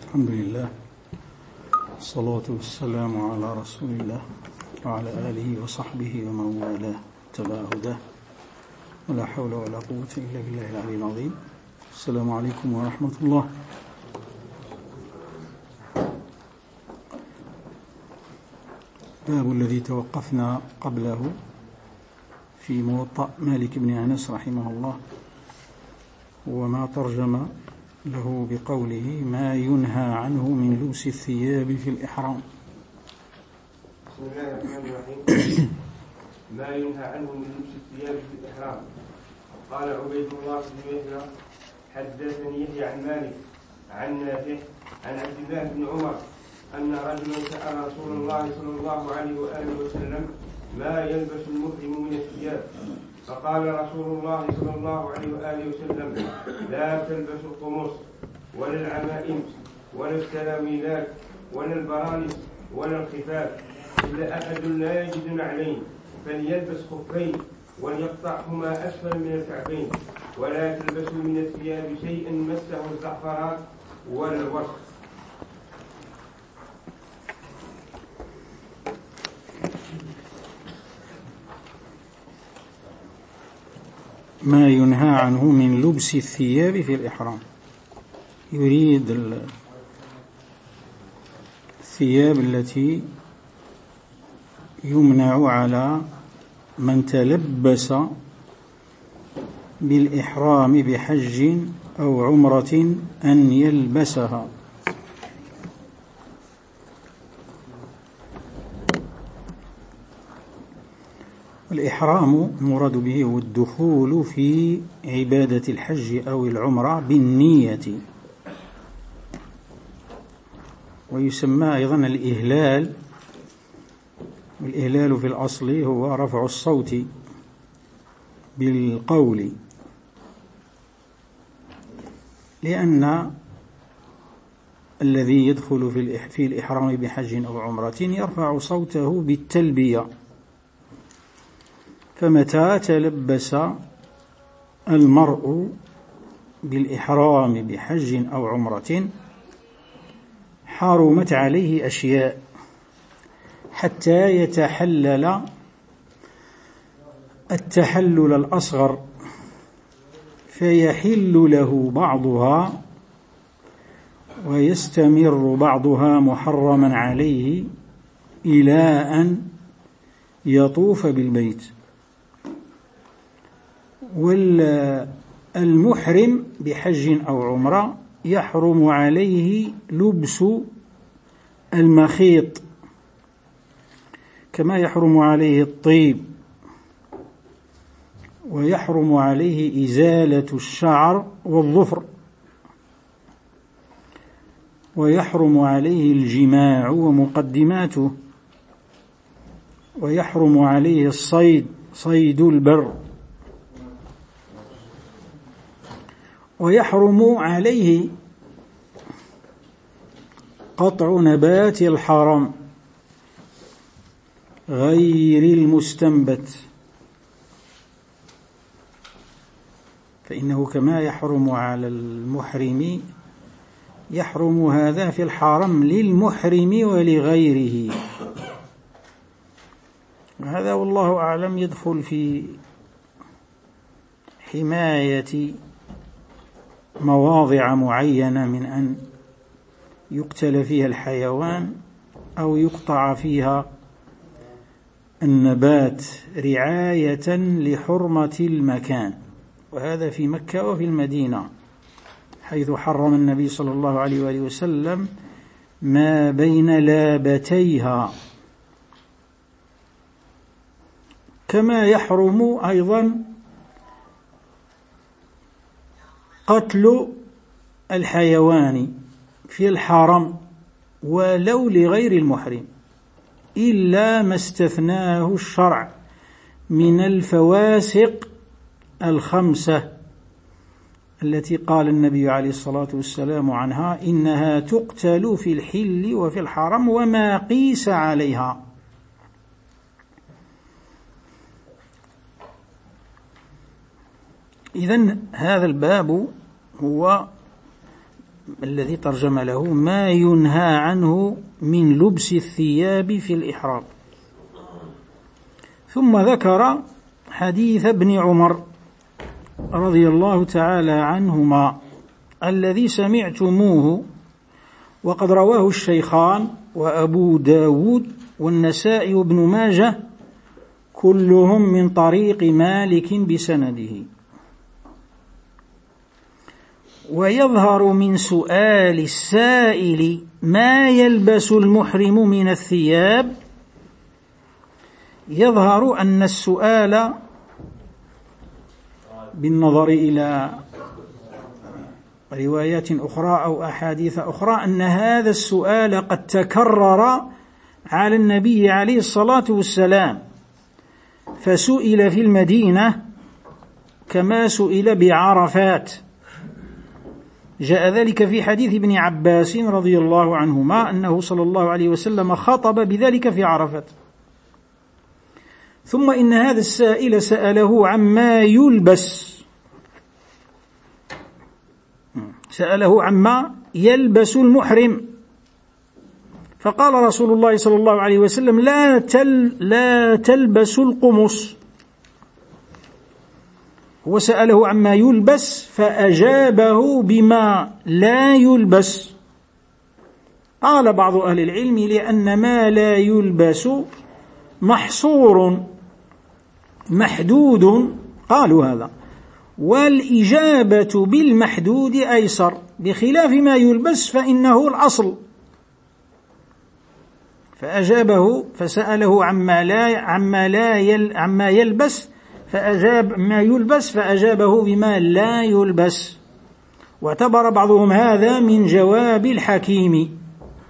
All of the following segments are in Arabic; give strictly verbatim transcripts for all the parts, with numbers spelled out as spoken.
الحمد لله، الصلاة والسلام على رسول الله وعلى آله وصحبه ومن والاه تبع هداه، ولا حول ولا قوة إلا بالله العلي العظيم. السلام عليكم ورحمة الله. باب الذي توقفنا قبله في موطأ مالك بن أنس رحمه الله، وما ترجم له بقوله ما ينهى عنه من لبس الثياب في الإحرام. بسم الله الرحمن الرحيم. ما ينهى عنه من لبس الثياب في الإحرام. قال عبيد الله بن يحيى حدثني يحيى عن مالك عن نافع عن عبد الله بن عمر أن رجلا سأل رسول الله صلى الله عليه وآله وسلم ما يلبس المحرم من الثياب، فقال رسول الله صلى الله عليه وآله وسلم لا تلبسوا القمص ولا العمائم ولا السراويلات ولا البرانس ولا الخفاف، إلا أحد لا يجد نعلين فليلبس خفين وليقطعهما أسفل من الكعبين، ولا تلبسوا من الثياب شيئا مسه الزعفران ولا الوسخ. ما ينهى عنه من لبس الثياب في الإحرام، يريد الثياب التي يمنع على من تلبس بالإحرام بحج أو عمرة أن يلبسها. الإحرام المراد به هو الدخول في عبادة الحج أو العمرة بالنية، ويسمى أيضا الإهلال. والإهلال في الأصل هو رفع الصوت بالقول، لأن الذي يدخل في الإحرام بحج أو عمرة يرفع صوته بالتلبية، فمتى تلبس المرء بالإحرام بحج أو عمرة حرمت عليه أشياء حتى يتحلل التحلل الأصغر، فيحل له بعضها ويستمر بعضها محرما عليه إلى أن يطوف بالبيت. والمحرم بحج أو عمرة يحرم عليه لبس المخيط، كما يحرم عليه الطيب، ويحرم عليه إزالة الشعر والظفر، ويحرم عليه الجماع ومقدماته، ويحرم عليه الصيد صيد البر، ويحرم عليه قطع نبات الحرم غير المستنبت، فإنه كما يحرم على المحرم يحرم هذا في الحرم للمحرم ولغيره. هذا والله أعلم يدخل في حماية مواضع معينة من أن يقتل فيها الحيوان أو يقطع فيها النبات رعاية لحرمة المكان، وهذا في مكة وفي المدينة، حيث حرم النبي صلى الله عليه وآله وسلم ما بين لابتيها، كما يحرم أيضا قتل الحيوان في الحرم ولو لغير المحرم، إلا ما استثناه الشرع من الفواسق الخمسة التي قال النبي عليه الصلاة والسلام عنها إنها تقتل في الحل وفي الحرم وما قيس عليها. إذن هذا الباب هو الذي ترجم له ما ينهى عنه من لبس الثياب في الإحرام. ثم ذكر حديث ابن عمر رضي الله تعالى عنهما الذي سمعتموه، وقد رواه الشيخان وأبو داود والنسائي وابن ماجه كلهم من طريق مالك بسنده. ويظهر من سؤال السائل ما يلبس المحرم من الثياب، يظهر أن السؤال بالنظر إلى روايات أخرى أو أحاديث أخرى أن هذا السؤال قد تكرر على النبي عليه الصلاة والسلام، فسئل في المدينة كما سئل بعرفات. جاء ذلك في حديث ابن عباس رضي الله عنهما أنه صلى الله عليه وسلم خطب بذلك في عرفات. ثم إن هذا السائل سأله عما يلبس، سأله عما يلبس المحرم، فقال رسول الله صلى الله عليه وسلم لا, تل لا تلبس القمص. وسأله عما يلبس فأجابه بما لا يلبس. قال بعض أهل العلم لأن ما لا يلبس محصور محدود، قالوا هذا، والإجابة بالمحدود أيسر، بخلاف ما يلبس فإنه الأصل. فأجابه فسأله عما لا عما لا يل عما يلبس فأجاب ما يلبس فأجابه بما لا يلبس. واعتبر بعضهم هذا من جواب الحكيم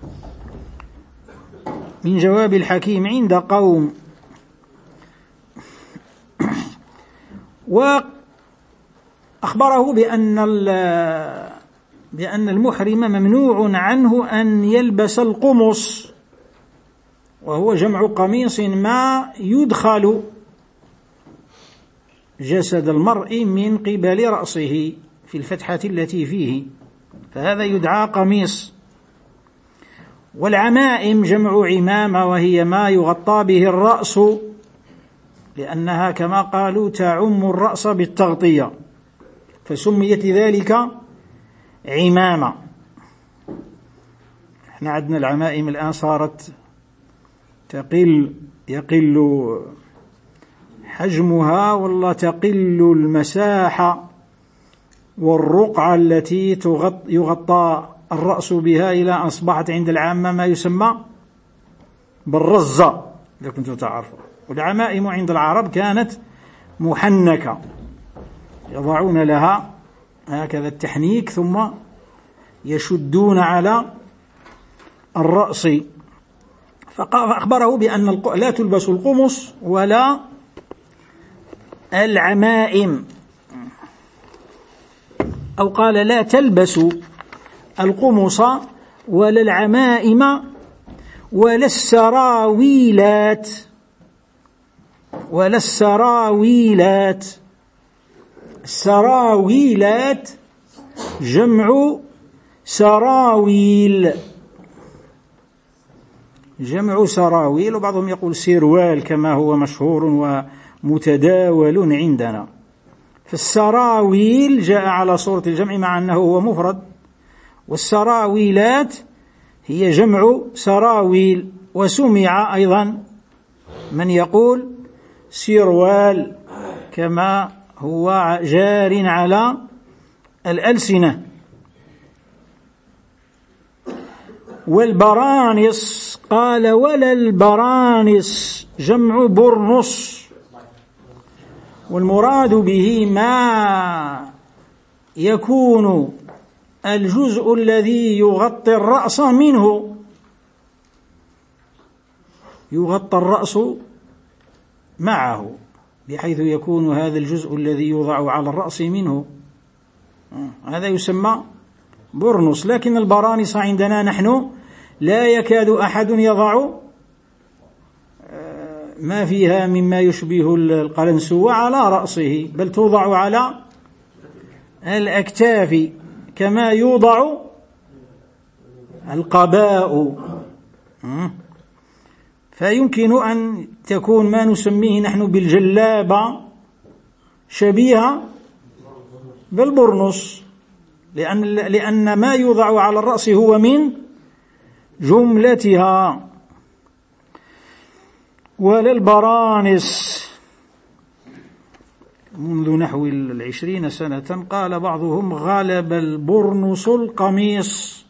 من جواب الحكيم عند قوم. وأخبره بأن بأن المحرم ممنوع عنه أن يلبس القمص، وهو جمع قميص ما يدخل جسد المرء من قبل رأسه في الفتحة التي فيه، فهذا يدعى قميص. والعمائم جمع عمامة، وهي ما يغطى به الرأس، لأنها كما قالوا تعم الرأس بالتغطية، فسميت ذلك عمامة. احنا عندنا العمائم الآن صارت تقل يقل حجمها، والله تقل المساحة والرقعة التي يغطى الرأس بها، إلى أن أصبحت عند العامة ما يسمى بالرزة إذا كنتم تعرفون. والعمائم عند العرب كانت محنكة، يضعون لها هكذا التحنيك ثم يشدون على الرأس. فأخبره بأن لا تلبس القمص ولا العمائم، أو قال لا تلبس القمص ولا العمائم ولا السراويلات ولا السراويلات. السراويلات جمع سراويل، جمع سراويل، وبعضهم يقول سروال كما هو مشهور ومتداول عندنا. فالسراويل جاء على صورة الجمع مع أنه هو مفرد، والسراويلات هي جمع سراويل. وسمع أيضا من يقول سروال كما هو جار على الألسنة. والبرانس قال ولا البرانس جمع برنس، والمراد به ما يكون الجزء الذي يغطي الرأس منه، يغطى الرأس معه، بحيث يكون هذا الجزء الذي يوضع على الرأس منه، هذا يسمى برنس. لكن البرانس عندنا نحن لا يكاد أحد يضع ما فيها مما يشبه القلنسوة على رأسه، بل توضع على الأكتاف كما يوضع القباء. فيمكن أن تكون ما نسميه نحن بالجلابة شبيهة بالبرنس، لأن, لأن ما يوضع على الرأس هو من جملتها. وللبرانس منذ نحو العشرين سنة قال بعضهم غلب البرنس القميص،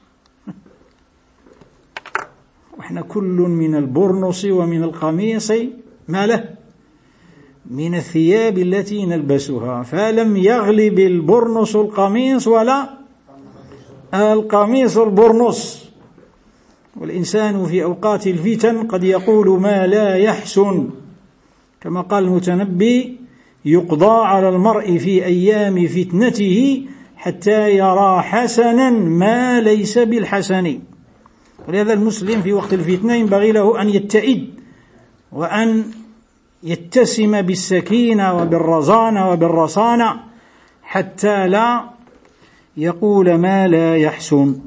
وإحنا كل من البرنس ومن القميص ما له من الثياب التي نلبسها، فلم يغلب البرنس القميص ولا القميص البرنس. والإنسان في أوقات الفتن قد يقول ما لا يحسن، كما قال المتنبي يقضى على المرء في أيام فتنته حتى يرى حسنا ما ليس بالحسن. ولهذا المسلم في وقت الفتنة ينبغي له أن يتئد وأن يتسم بالسكينة وبالرزانة وبالرصانة حتى لا يقول ما لا يحسن.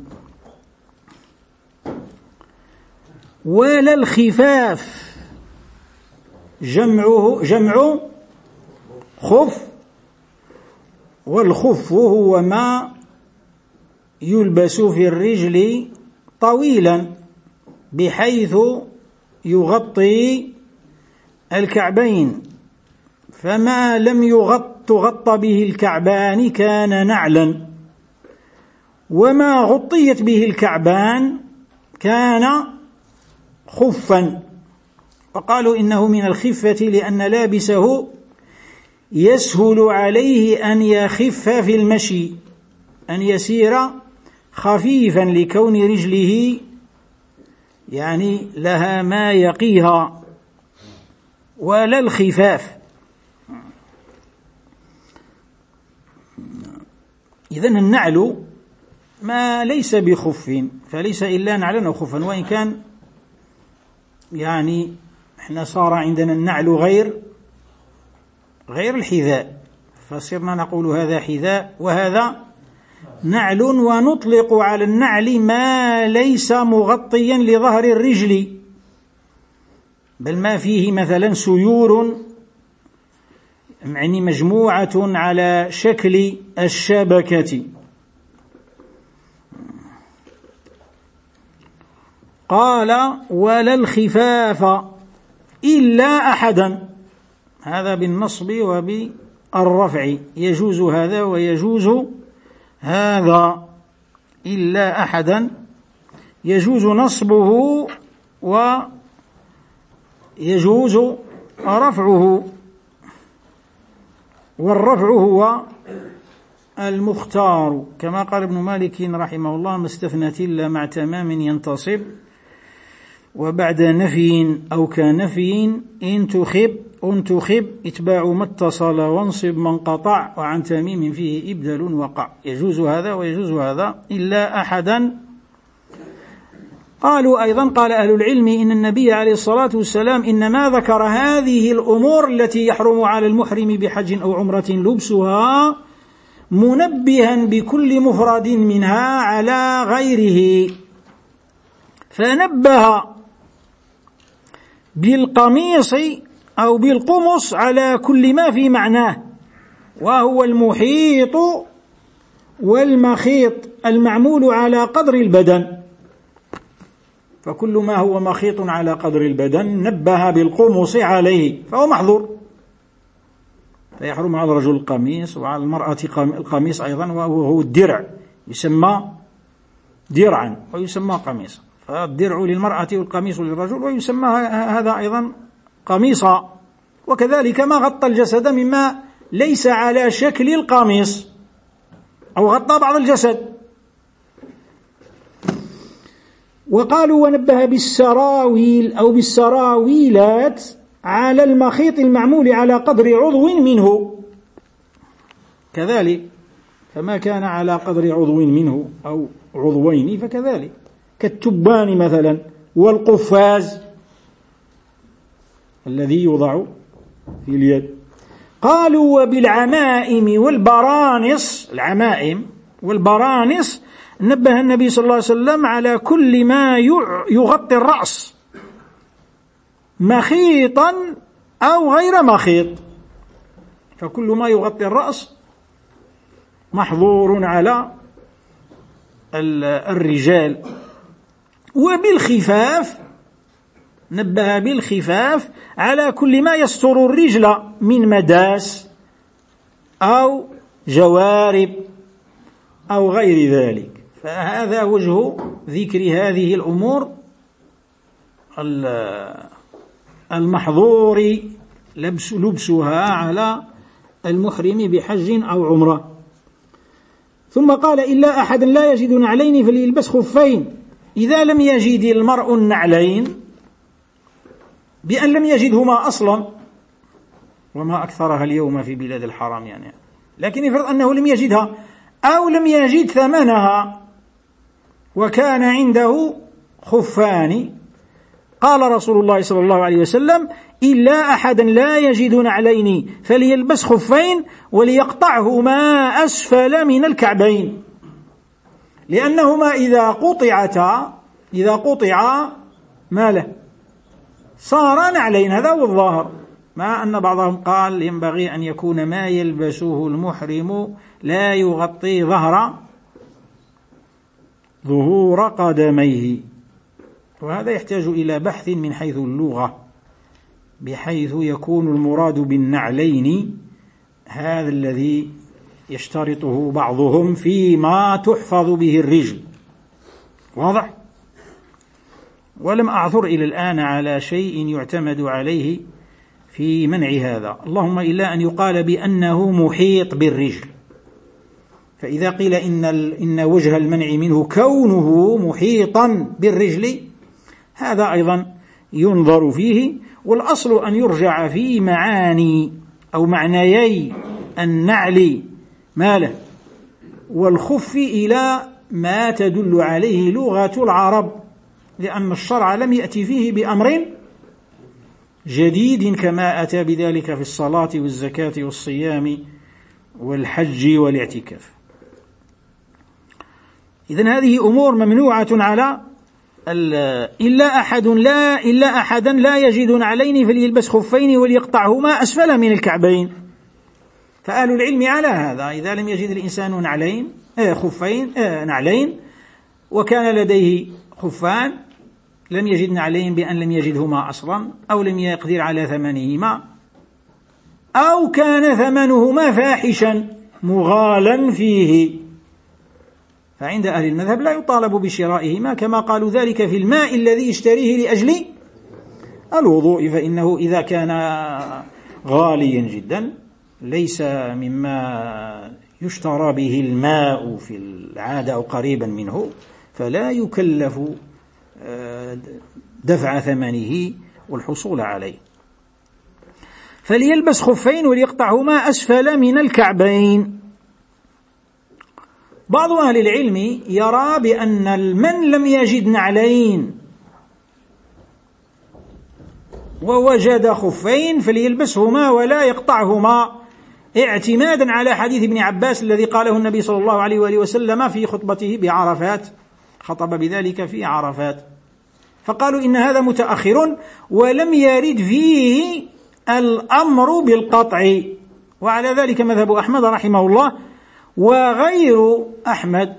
ولا الخفاف جمعه جمع خف، والخف هو ما يلبس في الرجل طويلا بحيث يغطي الكعبين، فما لم يغط تغطى به الكعبان كان نعلا، وما غطيت به الكعبان كان خفا. وقالوا إنه من الخفة لأن لابسه يسهل عليه أن يخف في المشي، أن يسير خفيفا لكون رجله يعني لها ما يقيها. ولا الخفاف. إذن النعل ما ليس بخف، فليس إلا نعلا أو خفا، وإن كان يعني احنا صار عندنا النعل غير غير الحذاء، فصرنا نقول هذا حذاء وهذا نعل، ونطلق على النعل ما ليس مغطيا لظهر الرجل، بل ما فيه مثلا سيور يعني مجموعة على شكل الشبكة. قال ولا الخفاف إلا أحدا، هذا بالنصب وبالرفع، يجوز هذا ويجوز هذا. إلا أحدا يجوز نصبه ويجوز رفعه، والرفع هو المختار، كما قال ابن مالك رحمه الله ما استثنت إلا مع تمام ينتصب، وبعد نفي أو كنفي إن تخب أن تخب اتباع ما اتصل وانصب من قطع، وعن تميم فيه إبدل وقع. يجوز هذا ويجوز هذا إلا أحدا. قالوا أيضا قال أهل العلم إن النبي عليه الصلاة والسلام إنما ذكر هذه الأمور التي يحرم على المحرم بحج أو عمرة لبسها منبها بكل مفرد منها على غيره، فنبه بالقميص أو بالقمص على كل ما في معناه، وهو المحيط والمخيط المعمول على قدر البدن، فكل ما هو مخيط على قدر البدن نبه بالقمص عليه فهو محظور، فيحرم على الرجل القميص وعلى المرأة القميص أيضا، وهو الدرع يسمى درعا ويسمى قميصا، فالدرع للمرأة والقميص للرجل ويسمى هذا أيضا قميصا. وكذلك ما غطى الجسد مما ليس على شكل القميص أو غطى بعض الجسد. وقالوا ونبه بالسراويل أو بالسراويلات على المخيط المعمول على قدر عضو منه كذلك، فما كان على قدر عضو منه أو عضوين فكذلك، كالتبان مثلا والقفاز الذي يوضع في اليد. قالوا وبالعمائم والبرانس، العمائم والبرانس نبه النبي صلى الله عليه وسلم على كل ما يغطي الرأس مخيطا أو غير مخيط، فكل ما يغطي الرأس محظور على الرجال. وبالخفاف نبه بالخفاف على كل ما يستر الرجل من مداس أو جوارب أو غير ذلك. فهذا وجه ذكر هذه الأمور المحظور لبس لبسها على المحرم بحج أو عمرة. ثم قال: إلا أحد لا يجد نعلين فليلبس خفين. إذا لم يجد المرء النعلين بأن لم يجدهما أصلا، وما أكثرها اليوم في بلاد الحرام يعني، لكن يفرض أنه لم يجدها أو لم يجد ثمنها وكان عنده خفان، قال رسول الله صلى الله عليه وسلم: إلا أحدا لا يجد نعلين فليلبس خفين وليقطعهما أسفل من الكعبين، لأنهما إذا قطعتا إذا قطعا ما له صار نعلين. هذا هو الظاهر، مع أن بعضهم قال ينبغي أن يكون ما يلبسه المحرم لا يغطي ظهر ظهور قدميه، وهذا يحتاج إلى بحث من حيث اللغة، بحيث يكون المراد بالنعلين هذا الذي يشترطه بعضهم فيما تحفظ به الرجل. واضح؟ ولم أعثر إلى الآن على شيء يعتمد عليه في منع هذا، اللهم إلا أن يقال بأنه محيط بالرجل. فإذا قيل إن, إن وجه المنع منه كونه محيطا بالرجل، هذا أيضا ينظر فيه، والأصل أن يرجع في معاني أو معنيي النعل ماله والخف إلى ما تدل عليه لغة العرب، لأن الشرع لم يأتي فيه بأمر جديد كما أتى بذلك في الصلاة والزكاة والصيام والحج والاعتكاف. إذن هذه أمور ممنوعة على إلا أحد لا إلا أحدا لا يجد نعلين فليلبس خفين وليقطعهما أسفل من الكعبين. فأهل العلم على هذا، إذا لم يجد الإنسان نعلين آه خفين آه نعلين وكان لديه خفان لم يجد نعلين بأن لم يجدهما أصلا أو لم يقدر على ثمنهما أو كان ثمنهما فاحشا مغالا فيه، فعند أهل المذهب لا يطالب بشرائهما، كما قالوا ذلك في الماء الذي يشتريه لأجل الوضوء، فإنه إذا كان غاليا جدا ليس مما يشترى به الماء في العادة أو قريبا منه، فلا يكلف دفع ثمنه والحصول عليه. فليلبس خفين وليقطعهما أسفل من الكعبين. بعض أهل العلم يرى بأن من لم يجد نعلين ووجد خفين فليلبسهما ولا يقطعهما، اعتمادا على حديث ابن عباس الذي قاله النبي صلى الله عليه وآله وسلم في خطبته بعرفات، خطب بذلك في عرفات، فقالوا إن هذا متأخر ولم يرد فيه الأمر بالقطع. وعلى ذلك مذهب أحمد رحمه الله، وغير أحمد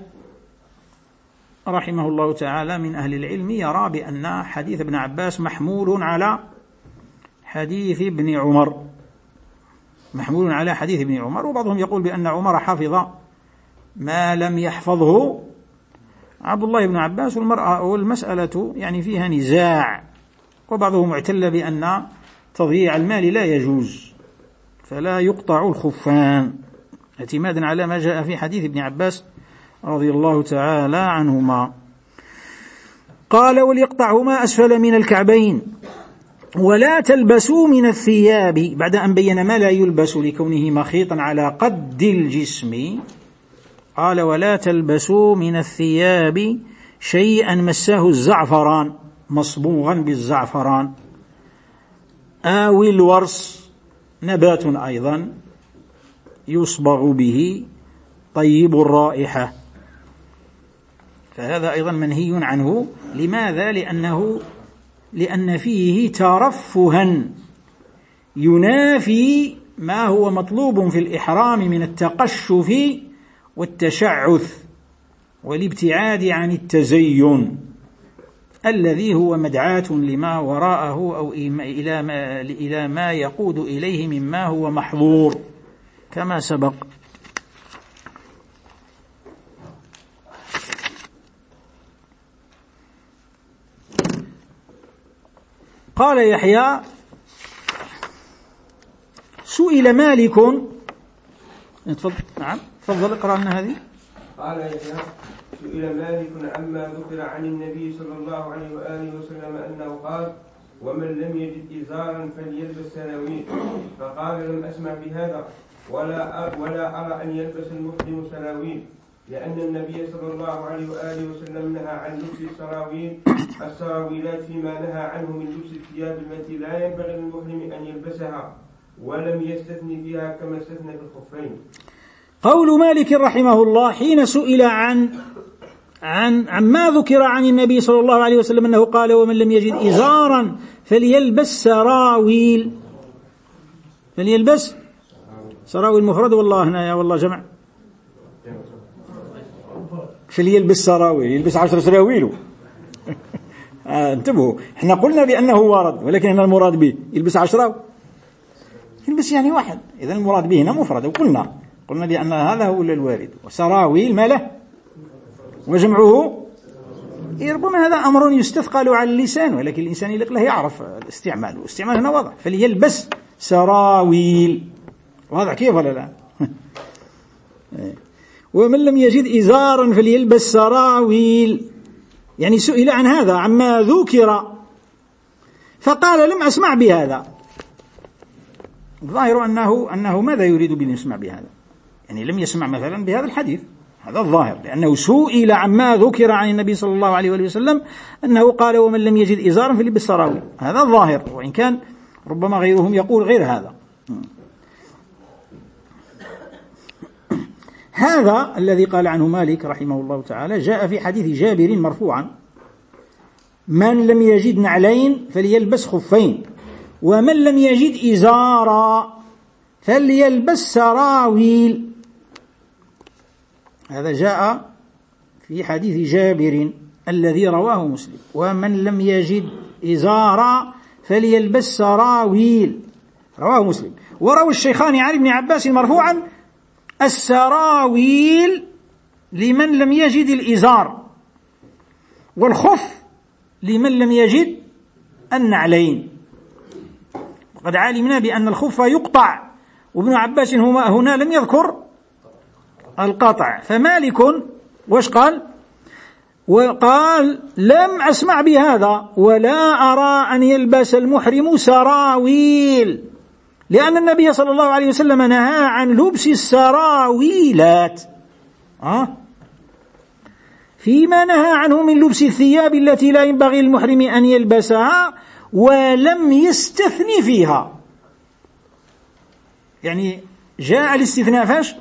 رحمه الله تعالى من أهل العلم يرى بأن حديث ابن عباس محمول على حديث ابن عمر محمول على حديث ابن عمر وبعضهم يقول بأن عمر حفظ ما لم يحفظه عبد الله بن عباس، والمرأة والمسألة يعني فيها نزاع، وبعضهم اعتل بأن تضييع المال لا يجوز فلا يقطع الخفان، اعتمادا على ما جاء في حديث ابن عباس رضي الله تعالى عنهما. قال: وليقطعهما أسفل من الكعبين ولا تلبسوا من الثياب، بعد أن بين ما لا يلبس لكونه مخيطا على قد الجسم، قال: ولا تلبسوا من الثياب شيئا مسه الزعفران مصبوغا بالزعفران أو الورس، نبات أيضا يصبغ به طيب الرائحة. فهذا أيضا منهي عنه. لماذا؟ لأنه لأن فيه ترفها ينافي ما هو مطلوب في الإحرام من التقشف والتشعث والابتعاد عن التزين الذي هو مدعاة لما وراءه أو إلى ما, إلى ما يقود إليه مما هو محظور كما سبق. قال يحيى: سئل مالك. تفضل. نعم تفضل اقرأ لنا هذه. قال يحيى: سئل مالك عما ذكر عن النبي صلى الله عليه وآله وسلم أنه قال: ومن لم يجد إزارا فليلبس سراويل. فقال: لم أسمع بهذا ولا ولا أرى أن يلبس المحرم سراويل، لأن النبي صلى الله عليه وآله وسلم نهى عن لبس السراويل السراويلات فيما نهى عنه من لبس الثياب التي لا ينبغي للمحرم أن يلبسها، ولم يستثني فيها كما استثنى في الخفين. قول مالك رحمه الله حين سئل عن عن عما ذكر عن النبي صلى الله عليه وسلم أنه قال: ومن لم يجد إزارا فليلبس سراويل. فليلبس سراويل مفرد والله هنا يا والله جمع. فليلبس سراويل، يلبس عشر سراويل. آه انتبهوا، احنا قلنا بأنه وارد، ولكن هنا المراد به يلبس عشرة، يلبس يعني واحد، إذا المراد به هنا مفرد. وقلنا قلنا بأن هذا هو الوارد. وسراويل ما له وجمعه، ربما هذا أمر يستثقل على اللسان، ولكن الإنسان يلق له يعرف الاستعمال، والاستعمال هنا واضح. فليلبس سراويل، واضح كيف ولا لا؟ ومن لم يجد إزارا فليلبس سراويل، يعني سئل عن هذا عما ذكر فقال: لم أسمع بهذا. الظاهر أنه أنه ماذا يريد بأن يسمع بهذا؟ يعني لم يسمع مثلا بهذا الحديث، هذا الظاهر، لأنه سئل عما ذكر عن النبي صلى الله عليه وآله وسلم أنه قال: ومن لم يجد إزارا فليلبس سراويل. هذا الظاهر، وإن كان ربما غيرهم يقول غير هذا. هذا الذي قال عنه مالك رحمه الله تعالى جاء في حديث جابر مرفوعا: من لم يجد نعلين فليلبس خفين، ومن لم يجد إزارا فليلبس سراويل. هذا جاء في حديث جابر الذي رواه مسلم: ومن لم يجد إزارا فليلبس سراويل، رواه مسلم. وروى الشيخان عن ابن عباس مرفوعا: السراويل لمن لم يجد الإزار، والخف لمن لم يجد النعلين. وقد علمنا بأن الخف يقطع، وابن عباس هنا لم يذكر القطع. فمالك وش قال؟ وقال: لم أسمع بهذا ولا أرى أن يلبس المحرم سراويل، لأن النبي صلى الله عليه وسلم نهى عن لبس السراويلات أه؟ فيما نهى عنه من لبس الثياب التي لا ينبغي المحرم أن يلبسها، ولم يستثني فيها. يعني جاء الاستثناء فاش؟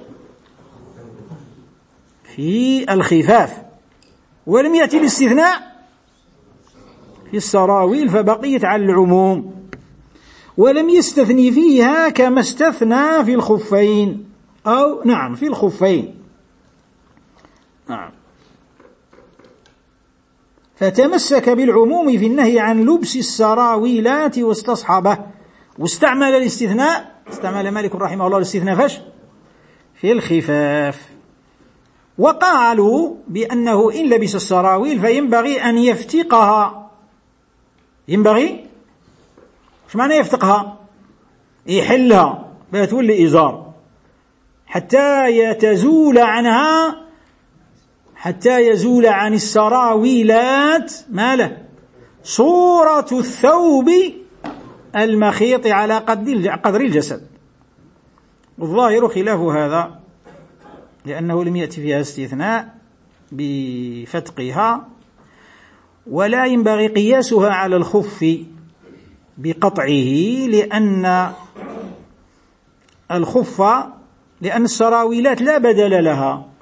في الخفاف، ولم يأتي الاستثناء في السراويل، فبقيت على العموم، ولم يستثني فيها كما استثنى في الخفين، أو نعم في الخفين نعم. فتمسك بالعموم في النهي عن لبس السراويلات واستصحبه، واستعمل الاستثناء، استعمل مالك رحمه الله الاستثناء فاش؟ في الخفاف. وقالوا بأنه إن لبس السراويل فينبغي أن يفتقها. ينبغي ايش معنى يفتقها؟ يحلها فتولي إزار حتى يتزول عنها، حتى يزول عن السراويلات ما له صورة الثوب المخيط على قدر الجسد. والظاهر خلاف هذا، لأنه لم يأتي فيها استثناء بفتقها، ولا ينبغي قياسها على الخف بقطعه، لأن الخف لأن السراويلات لا بدل لها،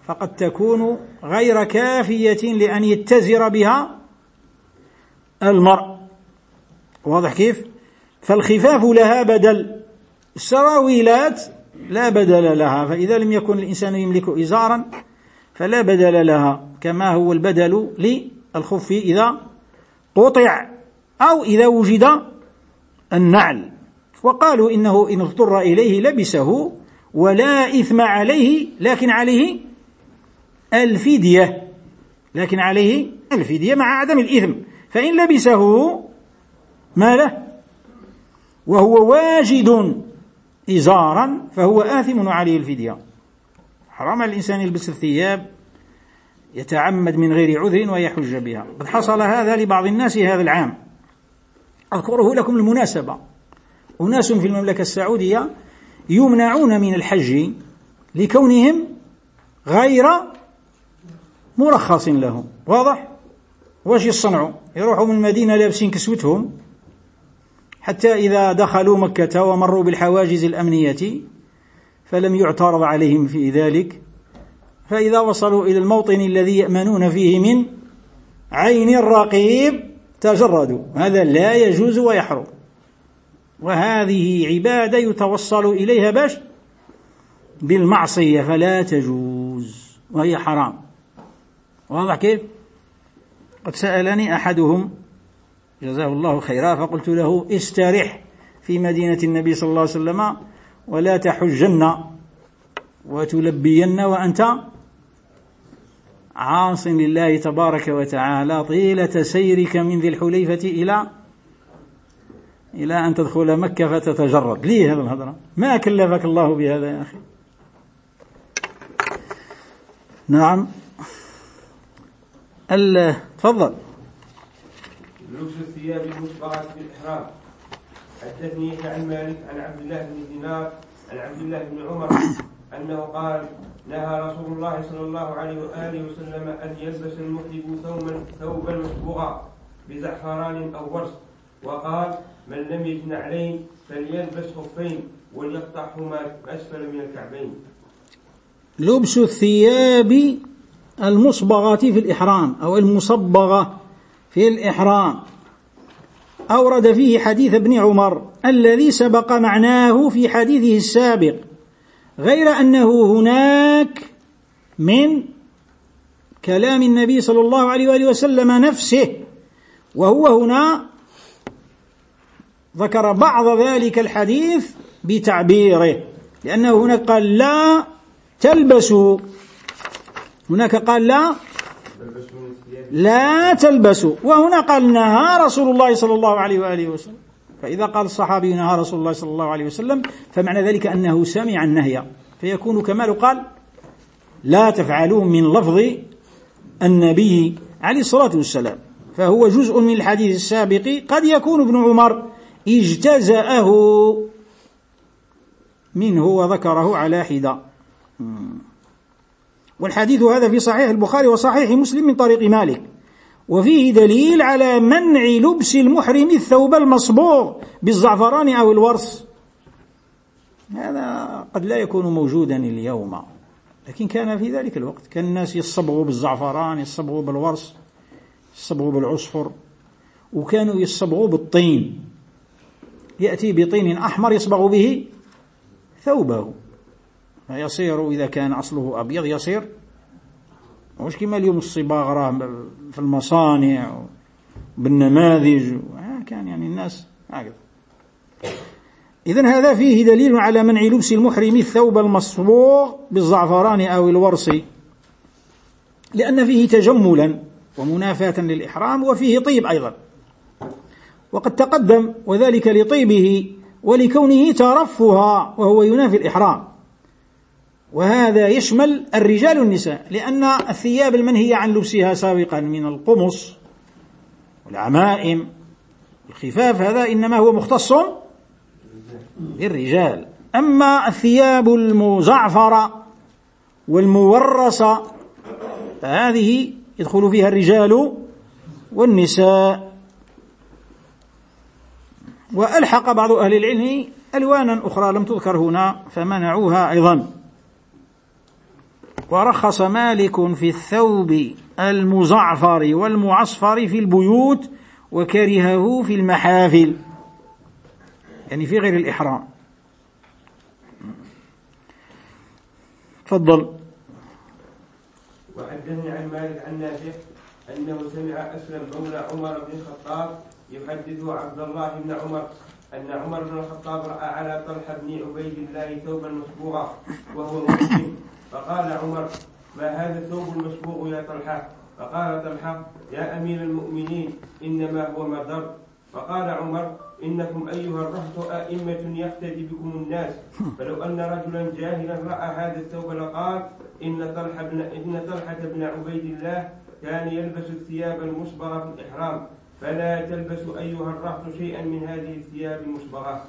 فقد تكون غير كافية لأن يتزر بها المرء. واضح كيف؟ فالخفاف لها بدل، السراويلات لا بدل لها، فإذا لم يكن الإنسان يملك إزارا فلا بدل لها، كما هو البدل للخف إذا قطع أو إذا وجد النعل. وقالوا إنه إن اضطر إليه لبسه ولا إثم عليه، لكن عليه الفدية، لكن عليه الفدية مع عدم الإثم، فإن لبسه ما له وهو واجد إزارا فهو آثم عليه الفدية. حرام على الإنسان يلبس الثياب يتعمد من غير عذر ويحج بها. قد حصل هذا لبعض الناس هذا العام، أذكره لكم المناسبة. أناس في المملكة السعودية يمنعون من الحج لكونهم غير مرخص لهم. واضح؟ واش يصنعوا؟ يروحوا من المدينة لابسين كسوتهم حتى إذا دخلوا مكة ومروا بالحواجز الأمنية فلم يعترض عليهم في ذلك، فإذا وصلوا إلى الموطن الذي يأمنون فيه من عين الرقيب تجردوا. هذا لا يجوز ويحرم، وهذه عبادة يتوصل إليها باش بالمعصية، فلا تجوز وهي حرام. واضح كيف؟ قد سألني أحدهم جزاه الله خيرا فقلت له استرح في مدينة النبي صلى الله عليه وسلم ولا تحجن وتلبين وأنت عاص لله تبارك وتعالى طيلة سيرك من ذي الحليفة إلى إلى أن تدخل مكة فتتجرد. ليه هذا الهضرة؟ ما كلفك الله بهذا يا أخي. نعم تفضل. لبس الثياب المشبعة بالإحرام. حدثني عن مالك عن عبد الله بن دينار عن عبد الله بن عمر أنه قال نهى رسول الله صلى الله عليه وآله وسلم أن يلبس المحرم ثوبا ثوبا مصبوغا بزعفران أو ورس، وقال من لم يجن عليه فليلبس خفين وليقطعهما أسفل من الكعبين. لبس الثياب المصبغة في الإحرام أو المصبغة في الإحرام أورد فيه حديث ابن عمر الذي سبق معناه في حديثه السابق، غير أنه هناك من كلام النبي صلى الله عليه وآله وسلم نفسه، وهو هنا ذكر بعض ذلك الحديث بتعبيره، لأنه هناك قال لا تلبسوا، هناك قال لا لا تلبسوا، وهنا قال نهى رسول الله صلى الله عليه وآله وسلم. فإذا قال الصحابي نهى رسول الله صلى الله عليه وسلم فمعنى ذلك أنه سمع النهي، فيكون كمال قال لا تفعلوا من لفظ النبي عليه الصلاة والسلام، فهو جزء من الحديث السابق. قد يكون ابن عمر اجتزأه منه وذكره على حدة. والحديث هذا في صحيح البخاري وصحيح مسلم من طريق مالك، وفيه دليل على منع لبس المحرم الثوب المصبوغ بالزعفران أو الورس. هذا قد لا يكون موجودا اليوم، لكن كان في ذلك الوقت كان الناس يصبغوا بالزعفران، يصبغوا بالورس، يصبغوا بالعصفر، وكانوا يصبغوا بالطين، يأتي بطين أحمر يصبغ به ثوبه فيصير إذا كان أصله أبيض يصير مش كما اليوم الصباغ راه في المصانع بالنماذج، كان يعني الناس هكذا. إذن هذا فيه دليل على منع لبس المحرم الثوب المصبوغ بالزعفران أو الورس، لأن فيه تجملا ومنافاة للإحرام، وفيه طيب أيضا، وقد تقدم وذلك لطيبه ولكونه ترفها وهو ينافي الإحرام. وهذا يشمل الرجال والنساء، لأن الثياب المنهية عن لبسها سابقا من القمص والعمائم الخفاف هذا إنما هو مختص بالرجال، أما الثياب المزعفرة والمورسة فهذه يدخل فيها الرجال والنساء. وألحق بعض أهل العلم ألوانا أخرى لم تذكر هنا فمنعوها أيضا. ورخص مالك في الثوب المزعفر والمعصفر في البيوت وكرهه في المحافل، يعني في غير الإحرام. تفضل. وحدثني عن مالك عن نافع أنه سمع أسلم مولى عمر بن الخطاب يحدث عبد الله بن عمر أن عمر بن الخطاب رأى على طلحة بن عبيد الله ثوبا مصبوغا وهو مسلم، فقال عمر: ما هذا الثوب المصبوغ يا طلحة؟ فقال طلحة: يا أمير المؤمنين إنما هو مضر. فقال عمر: إنكم أيها الرهط أئمة يقتدي بكم الناس، فلو أن رجلا جاهلا رأى هذا الثوب لقال إن طلحة بن إن طلحة بن عبيد الله كان يلبس الثياب المصبغة في الإحرام، فلا تلبسوا أيها الرهط شيئا من هذه الثياب المصبغة.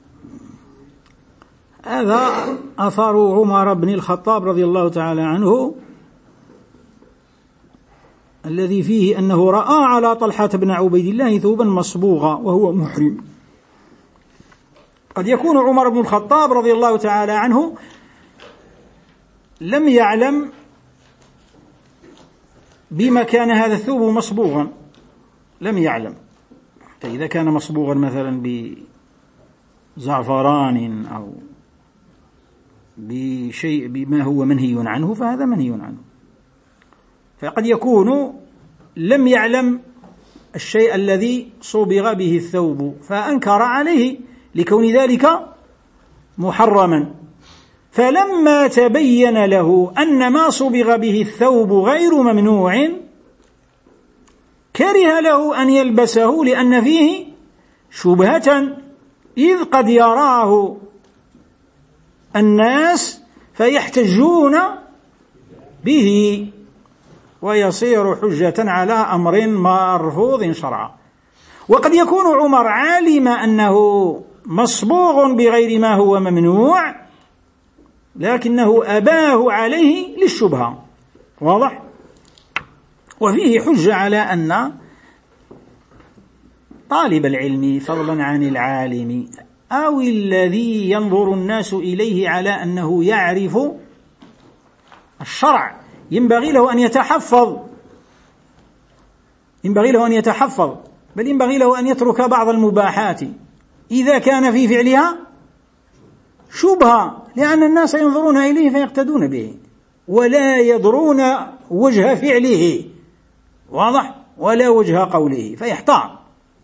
هذا أثر عمر بن الخطاب رضي الله تعالى عنه الذي فيه أنه رأى على طلحة بن عبيد الله ثوبا مصبوغا وهو محرم. قد يكون عمر بن الخطاب رضي الله تعالى عنه لم يعلم بما كان هذا الثوب مصبوغا، لم يعلم. فإذا كان مصبوغا مثلا بزعفران أو بشيء بما هو منهي عنه فهذا منهي عنه. فقد يكون لم يعلم الشيء الذي صبغ به الثوب فأنكر عليه لكون ذلك محرما، فلما تبين له أن ما صبغ به الثوب غير ممنوع كره له أن يلبسه لأن فيه شبهة، إذ قد يراه الناس فيحتجون به ويصير حجة على أمر مرفوض شرعا. وقد يكون عمر عالم أنه مصبوغ بغير ما هو ممنوع لكنه أباه عليه للشبهة، واضح؟ وفيه حجة على أن طالب العلم فضلا عن العالم أو الذي ينظر الناس إليه على أنه يعرف الشرع ينبغي له أن يتحفظ ينبغي له أن يتحفظ بل ينبغي له أن يترك بعض المباحات إذا كان في فعلها شبهة، لأن الناس ينظرون إليه فيقتدون به ولا يدرون وجه فعله، واضح؟ ولا وجه قوله فيحتار.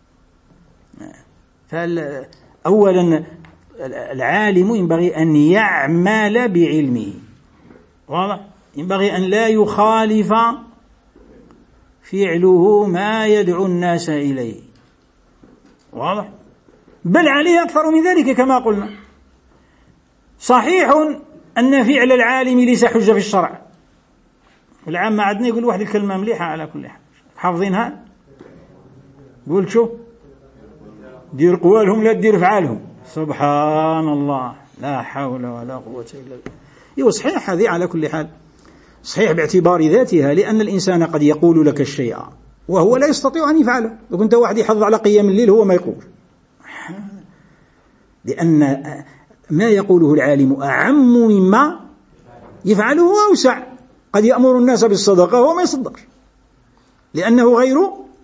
فأولا العالم ينبغي أن يعمل بعلمه، واضح؟ ينبغي أن لا يخالف فعله ما يدعو الناس إليه، واضح؟ بل عليه أكثر من ذلك كما قلنا. صحيح أن فعل العالم ليس حجة في الشرع، والعامة عدنا يقول واحد الكلمة مليحة على كل حال، حافظينها؟ قول شو دير قوالهم لا تدير فعالهم، سبحان الله لا حول ولا قوة إلا بالله. يو صحيح هذه على كل حال، صحيح باعتبار ذاتها، لأن الإنسان قد يقول لك الشيء وهو لا يستطيع أن يفعله. لو كنت واحد يحض على قيام الليل هو ما يقول، لأن ما يقوله العالم أعم مما يفعله أوسع. قد يأمر الناس بالصدقة وهو ما يصدق لأنه غير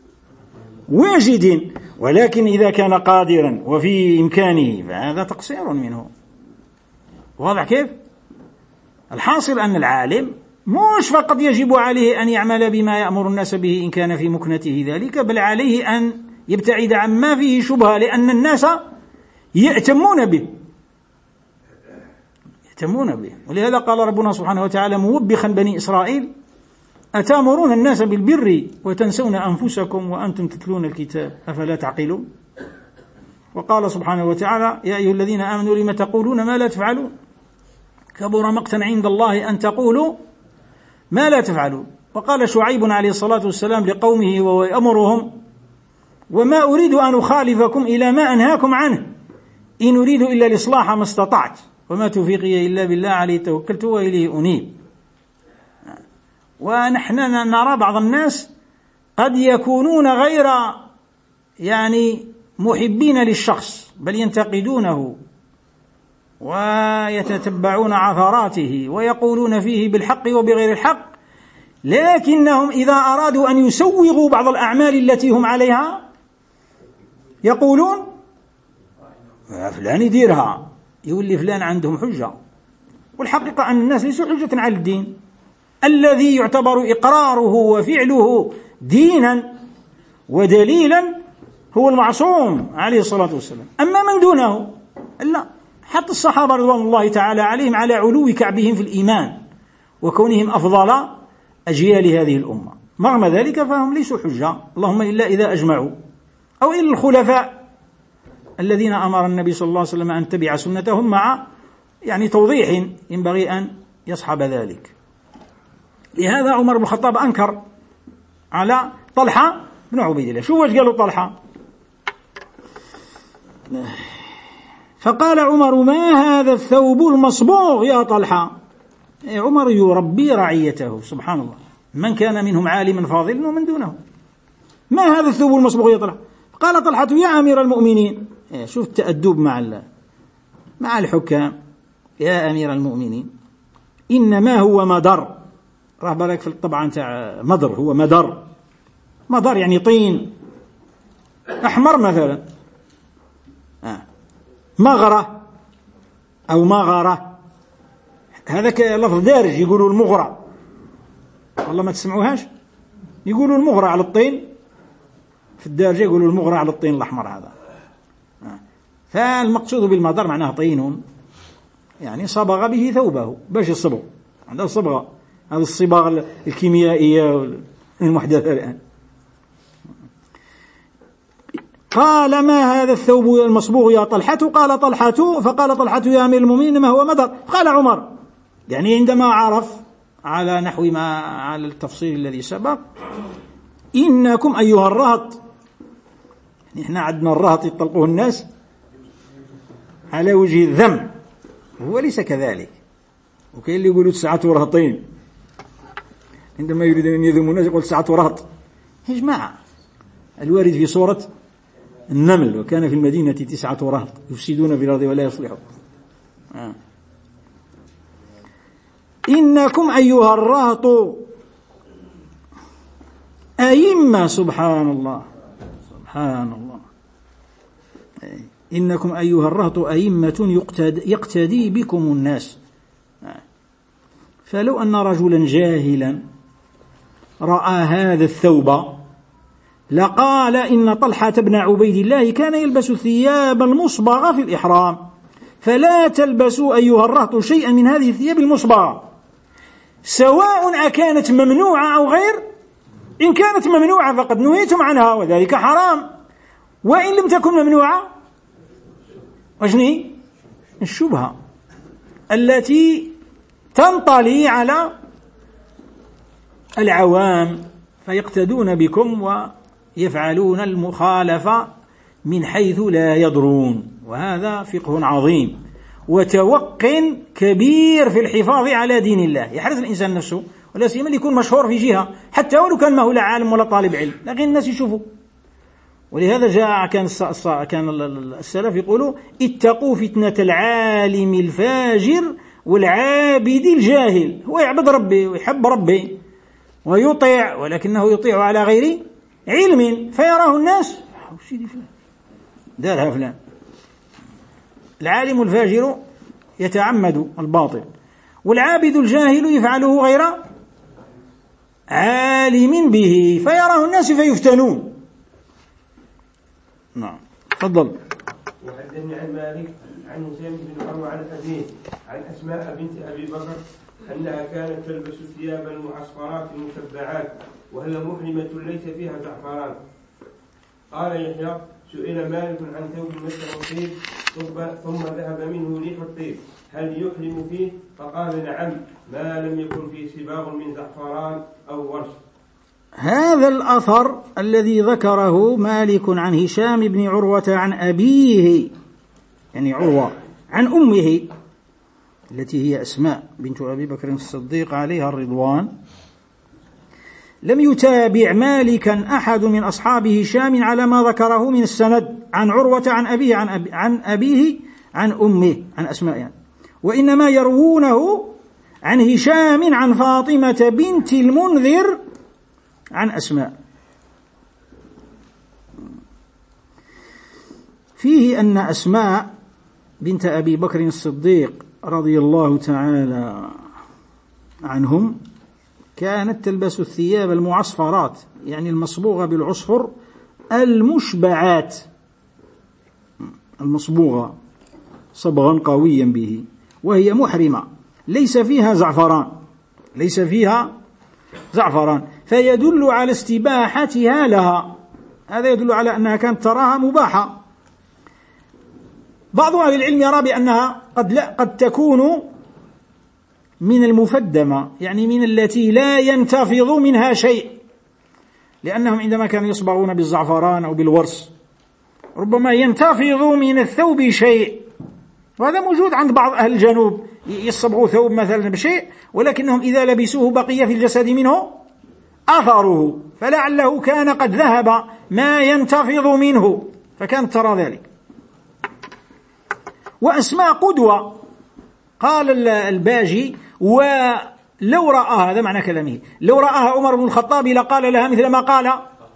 واجد، ولكن إذا كان قادرا وفي إمكانه فهذا تقصير منه، واضح كيف؟ الحاصل أن العالم مش فقط يجب عليه أن يعمل بما يأمر الناس به إن كان في مكنته ذلك، بل عليه أن يبتعد عما فيه شبهة، لأن الناس يأتمون به يأتمون به ولهذا قال ربنا سبحانه وتعالى موبخا بني إسرائيل: أتأمرون الناس بالبر وتنسون أنفسكم وأنتم تتلون الكتاب أفلا تعقلون. وقال سبحانه وتعالى: يا أيها الذين آمنوا لم تقولون ما لا تفعلون كبر مقتا عند الله أن تقولوا ما لا تفعلون. وقال شعيب عليه الصلاة والسلام لقومه وهو يأمرهم: وما أريد أن أخالفكم إلى ما أنهاكم عنه إن أريد إلا الإصلاح ما استطعت وما توفيقي إلا بالله عليه توكلت وإليه أنيب. ونحن نرى بعض الناس قد يكونون غير يعني محبين للشخص بل ينتقدونه ويتتبعون عثراته ويقولون فيه بالحق وبغير الحق، لكنهم إذا أرادوا أن يسوغوا بعض الأعمال التي هم عليها يقولون فلان يديرها، يولي فلان عندهم حجة. والحقيقة أن الناس ليسوا حجة على الدين، الذي يعتبر إقراره وفعله دينا ودليلا هو المعصوم عليه الصلاة والسلام، أما من دونه لا. حتى الصحابة رضوان الله تعالى عليهم على علو كعبهم في الإيمان وكونهم أفضل أجيال هذه الأمة، رغم ذلك فهم ليسوا حجة، اللهم إلا إذا أجمعوا، أو إلا الخلفاء الذين أمر النبي صلى الله عليه وسلم أن تبع سنتهم مع يعني توضيح ينبغي أن يصحب ذلك. لهذا عمر بن الخطاب أنكر على طلحة بن عبيد الله. شو وجه قالوا طلحة؟ فقال عمر ما هذا الثوب المصبوغ يا طلحة؟ عمر يربي رعيته سبحان الله، من كان منهم عالما فاضلا ومن دونه. ما هذا الثوب المصبوغ يا طلحة؟ قال طلحة يا أمير المؤمنين، شوف التأدب مع مع الحكام، يا أمير المؤمنين إنما هو مدر. راه بالك في الطبعة تاع مدر، هو مدر، مدر يعني طين أحمر مثلا، آه. مغرة أو مغرة، هذا لفظ دارج، يقولوا المغرة، والله ما تسمعوهاش، يقولوا المغرة على الطين، في الدارجة يقولوا المغرة على الطين الأحمر هذا. آه. فالمقصود بالمدر معناه طين يعني صبغ به ثوبه باش يصبغ، عنده صبغة، هذا الصباغ الكيميائية المحدثة الآن. قال ما هذا الثوب المصبوغ يا طلحة؟ قال طلحة فقال طلحة يا أمير المؤمنين ما هو مدر. قال عمر يعني عندما عرف على نحو ما على التفصيل الذي سبق إنكم أيها الرهط، يعني إحنا عندنا الرهط يطلقوه الناس على وجه الذم، هو ليس كذلك، وكاين اللي يقولوا تسعة رهطين، عندما يريدون أن يذموا الناس يقول تسعة رهط. يا جماعة الوارد في سورة النمل وكان في المدينة تسعة رهط يفسدون في الأرض ولا يصلحون. آه. إنكم أيها الرهط أئمة، سبحان الله سبحان الله، إنكم أيها الرهط أئمة يقتدي بكم الناس. آه. فلو أن رجلا جاهلا رأى هذا الثوب لقال إن طلحة بن عبيد الله كان يلبس الثياب المصبغة في الإحرام، فلا تلبسوا أيها الرهط شيئا من هذه الثياب المصبغة، سواء أكانت ممنوعة أو غير. إن كانت ممنوعة فقد نهيتم عنها وذلك حرام، وإن لم تكن ممنوعة وجني الشبهة التي تنطلي على العوام فيقتدون بكم ويفعلون المخالفة من حيث لا يدرون، وهذا فقه عظيم وتوق كبير في الحفاظ على دين الله. يحرص الإنسان نفسه ولا سيما اللي يكون مشهور في جهة، حتى ولو كان ما هو لا عالم ولا طالب علم، لكن الناس يشوفوا. ولهذا جاء كان كان السلف يقولوا اتقوا فتنة العالم الفاجر والعابد الجاهل. هو يعبد ربي ويحب ربي ويطيع، ولكنه يطيع على غير علم، فيراه الناس دارها فلان. العالم الفاجر يتعمد الباطل، والعابد الجاهل يفعله غير عالم به، فيراه الناس فيفتنون. نعم تفضل. وحدثني عن مالك عن هشام بن عروة عن أبيه عن أسماء بنت أبي بكر أنها كانت تلبس ثياب المعصفرات المشبعات وهي محرمة ليس فيها زعفران. قال يحيى سئل مالك عن ثوب مسه الطيب ثم ذهب منه ريح الطيب هل يحرم فيه؟ فقال نعم ما لم يكن فيه صباغ من زعفران أو ورش. هذا الأثر الذي ذكره مالك عن هشام بن عروة عن أبيه يعني عروة عن أمه التي هي أسماء بنت أبي بكر الصديق عليها الرضوان، لم يتابع مالكا أحد من أصحاب هشام على ما ذكره من السند عن عروة عن أبيه عن, أبي عن أبيه عن أمه عن أسماء يعني. وإنما يروونه عن هشام عن فاطمة بنت المنذر عن أسماء. فيه أن أسماء بنت أبي بكر الصديق رضي الله تعالى عنهم كانت تلبس الثياب المعصفرات، يعني المصبوغة بالعصفر، المشبعات، المصبوغة صبغا قويا به، وهي محرمة ليس فيها زعفران، ليس فيها زعفران، فيدل على استباحتها لها. هذا يدل على أنها كانت تراها مباحة. بعض أهل العلم يرى بأنها قد, لا قد تكون من المفدمة، يعني من التي لا ينتفض منها شيء، لأنهم عندما كانوا يصبغون بالزعفران أو بالورس ربما ينتفض من الثوب شيء، وهذا موجود عند بعض أهل الجنوب، يصبغوا ثوب مثلا بشيء ولكنهم إذا لبسوه بقي في الجسد منه أثره، فلعله كان قد ذهب ما ينتفض منه، فكانت ترى ذلك. وأسماء قدوة، قال الباجي: ولو رأى، هذا معنى كلامه، لو رآها عمر بن الخطاب لقال لها مثل ما قال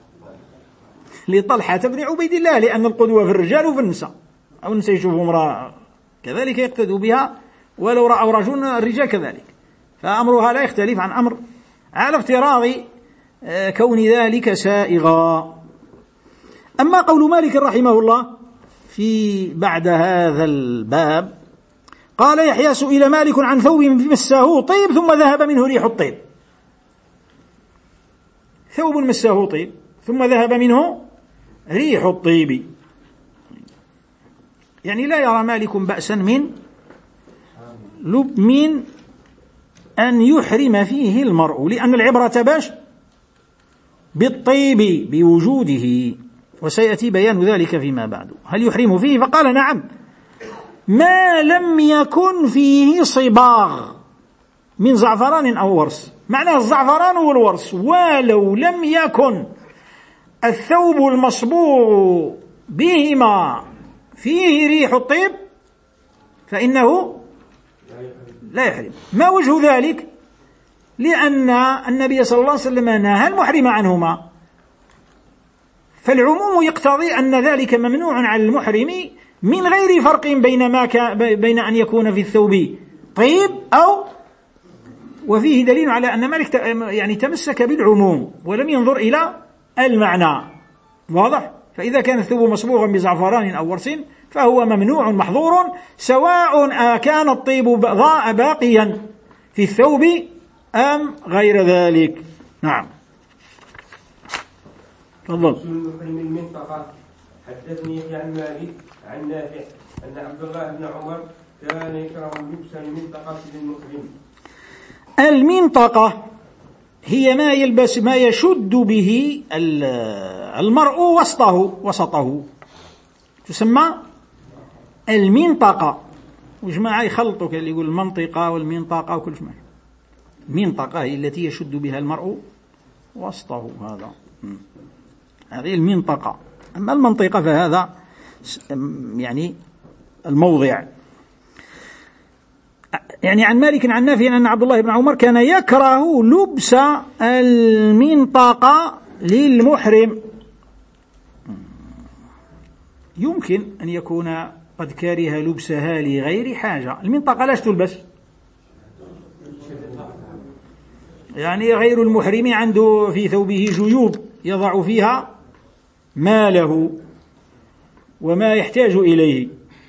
لطلحة بن عبيد الله، لأن القدوة في الرجال وفي النساء، أو النساء يشوفوا امرأة كذلك يقتدوا بها، ولو رأوا رجل الرجال كذلك، فأمرها لا يختلف عن أمر، على افتراض كون ذلك سائغا. أما قول مالك رحمه الله في بعد هذا الباب، قال يحيى: سئل مالك عن ثوب مسه طيب ثم ذهب منه ريح الطيب. ثوب مسه طيب ثم ذهب منه ريح الطيب، يعني لا يرى مالك بأسا من لب من أن يحرم فيه المرء، لأن العبرة باش بالطيب بوجوده، وسيأتي بيان ذلك فيما بعد. هل يحرم فيه؟ فقال: نعم، ما لم يكن فيه صباغ من زعفران أو ورس. معنى الزعفران والورس، ولو لم يكن الثوب المصبوغ بهما فيه ريح الطيب فإنه لا يحرم. ما وجه ذلك؟ لأن النبي صلى الله عليه وسلم نهى المحرم عنهما، فالعموم يقتضي أن ذلك ممنوع على المحرم من غير فرق بين ما بين أن يكون في الثوب طيب أو، وفيه دليل على أن مالك يعني تمسك بالعموم ولم ينظر إلى المعنى، واضح؟ فإذا كان الثوب مصبوغا بزعفران أو ورس فهو ممنوع محظور، سواء كان الطيب باقيا في الثوب أم غير ذلك. نعم، تفضل. المحرم المنطقة. حدثني يحيى عن مالك عن نافع أن عبد الله بن عمر كان يكره لبس المنطقة للمحرم. المنطقة هي ما يلبس ما يشد به المرء وسطه وسطه تسمى المنطقة. وجماعة يخلطوا، اللي يقول المنطقة والمنطقة وكل شيء. المنطقة هي التي يشد بها المرء وسطه، هذا هذه المنطقة. أما المنطقة فهذا يعني الموضع. يعني عن مالك عن نافع أن عبد الله بن عمر كان يكره لبس المنطقة للمحرم. يمكن أن يكون قد كره لبسها لغير حاجة. المنطقة لاش تلبس؟ يعني غير المحرم عنده في ثوبه جيوب يضع فيها ماله وما يحتاج إليه،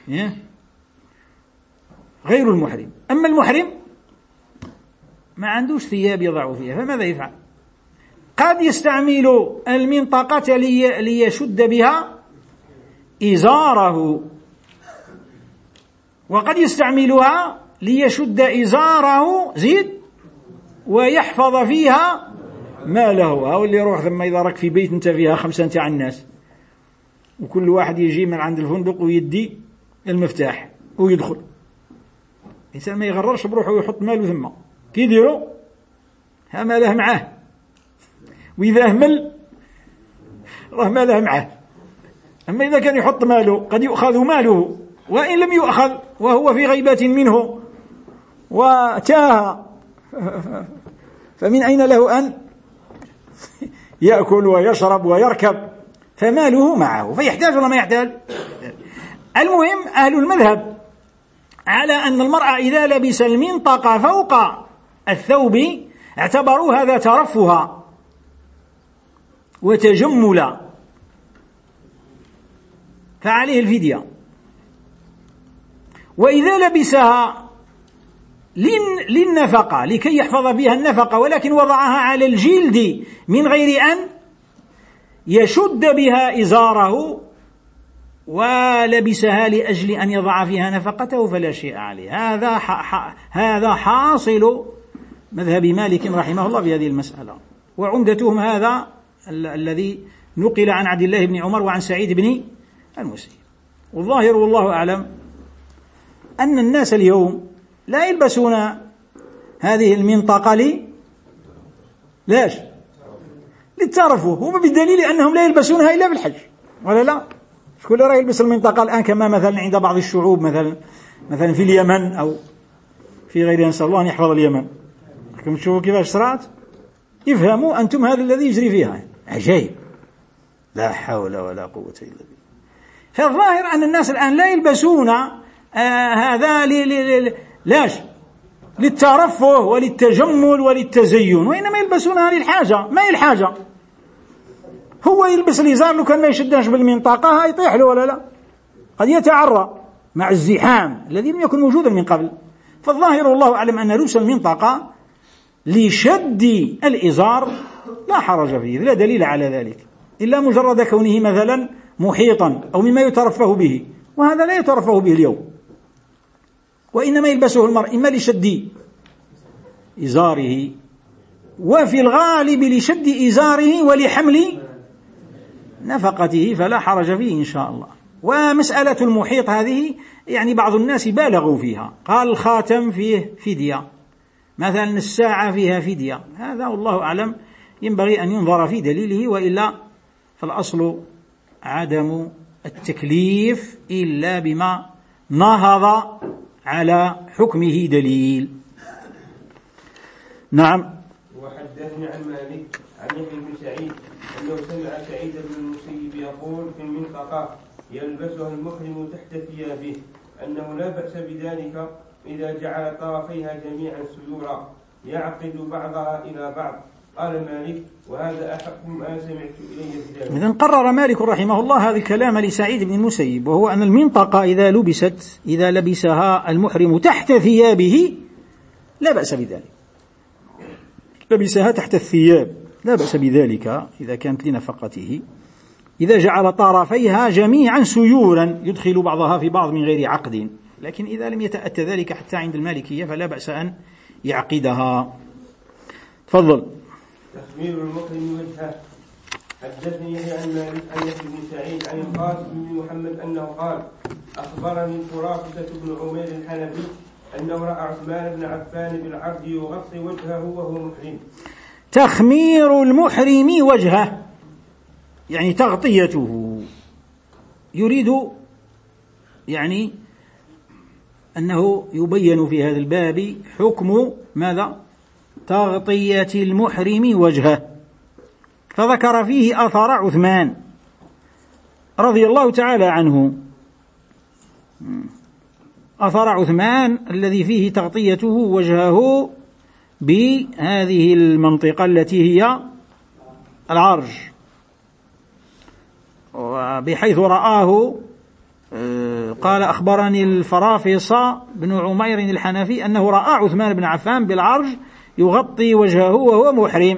غير المحرم. أما المحرم ما عندوش ثياب يضع فيها، فماذا يفعل؟ قد يستعمل المنطقة لي ليشد بها إزاره، وقد يستعملها ليشد إزاره زيد ويحفظ فيها ماله. هاو اللي يروح ثم إذا راك في بيت انت فيها خمسة نتاع الناس، وكل واحد يجي من عند الفندق ويدي المفتاح ويدخل، الإنسان ما يغررش بروحه ويحط ماله ثم كي يديروا ها ماله معاه، وإذا أهمل راه ماله معاه. أما إذا كان يحط ماله قد يؤخذ ماله وإن لم يؤخذ وهو في غيبة منه وتاه، فمن أين له أن يأكل ويشرب ويركب؟ فماله معه، فيحتاج ولا ما يحتاج؟ المهم أهل المذهب على أن المرأة إذا لبس المنطقة فوق الثوب اعتبروا هذا ترفها وتجملا، فعليه الفدية. وإذا لبسها للنفقة لكي يحفظ بها النفقة ولكن وضعها على الجلد من غير أن يشد بها إزاره ولبسها لأجل أن يضع فيها نفقته فلا شيء عليه. هذا هذا حاصل مذهب مالك رحمه الله في هذه المسألة، وعمدتهم هذا ال الذي نقل عن عبد الله بن عمر وعن سعيد بن المسيب. والظاهر والله أعلم أن الناس اليوم لا يلبسون هذه المنطقة لي ليش؟ للترفه، هم بالدليل أنهم لا يلبسونها إلا بالحج، ولا لا؟ شكون اللي راه يلبس المنطقة الآن كما مثلا عند بعض الشعوب مثلا مثلا في اليمن أو في غيرها، نسأل الله أن يحفظ اليمن. راكم تشوفوا كيفاش صرات، يفهموا أنتم هذا الذي يجري فيها عجيب، لا حول ولا قوة إلا بالله. فالظاهر أن الناس الآن لا يلبسون آه هذا لاش للترفه وللتجمل وللتزين، وإنما يلبسونها للحاجة. ما هي الحاجة؟ هو يلبس الإزار لو كان ما يشدهش بالمنطقة هيطيح له ولا لا، قد يتعرى مع الزحام الذي لم يكن موجودا من قبل. فالظاهر والله أعلم أن لبس المنطقة لشد الإزار لا حرج فيه، لا دليل على ذلك إلا مجرد كونه مثلا محيطا أو مما يترفه به، وهذا لا يترفه به اليوم، وإنما يلبسه المرء إما لشد إزاره وفي الغالب لشد إزاره ولحمل نفقته، فلا حرج فيه إن شاء الله. ومسألة المحيط هذه يعني بعض الناس بالغوا فيها، قال الخاتم فيه فدية، مثلا الساعة فيها فدية، هذا والله أعلم ينبغي أن ينظر في دليله، وإلا فالأصل عدم التكليف إلا بما نهض على حكمه دليل. نعم. وحدثني عن مالك عن يحيى بن سعيد أنه سمع سعيد بن المسيب يقول في المنطقة يلبسها المحرم تحت ثيابه أنه لا بأس بذلك إذا جعل طرفيها جميعا سيورا يعقد بعضها إلى بعض. قال مالك وهذا أحق ما سمعت إليه في ذلك. إذن قرر مالك رحمه الله هذا الكلام لسعيد بن المسيب، وهو أن المنطقة إذا لبست إذا لبسها المحرم تحت ثيابه لا بأس بذلك، لبسها تحت الثياب لا بأس بذلك إذا كانت لنفقته، إذا جعل طرفيها جميعا سيورا يدخل بعضها في بعض من غير عقد. لكن إذا لم يتأتى ذلك حتى عند المالكية فلا بأس أن يعقدها. تفضل. تخمير المحرم وجهه. حدثني يحيى عن مالك عن يحيى بن سعيد عن القاسم بن محمد أنه قال أخبرني فرافسة بن عمير الحنفي أنه رأى عثمان بن عفان بالعرض يغطي وجهه وهو محرم. تخمير المحرم وجهه يعني تغطيته، يريد يعني أنه يبين في هذا الباب حكم ماذا؟ تغطية المحرم وجهه. فذكر فيه أثر عثمان رضي الله تعالى عنه، أثر عثمان الذي فيه تغطيته وجهه بهذه المنطقة التي هي العرج، بحيث رآه قال أخبرني الفرافصة بن عمير الحنفي أنه رأى عثمان بن عفان بالعرج يغطي وجهه وهو محرم.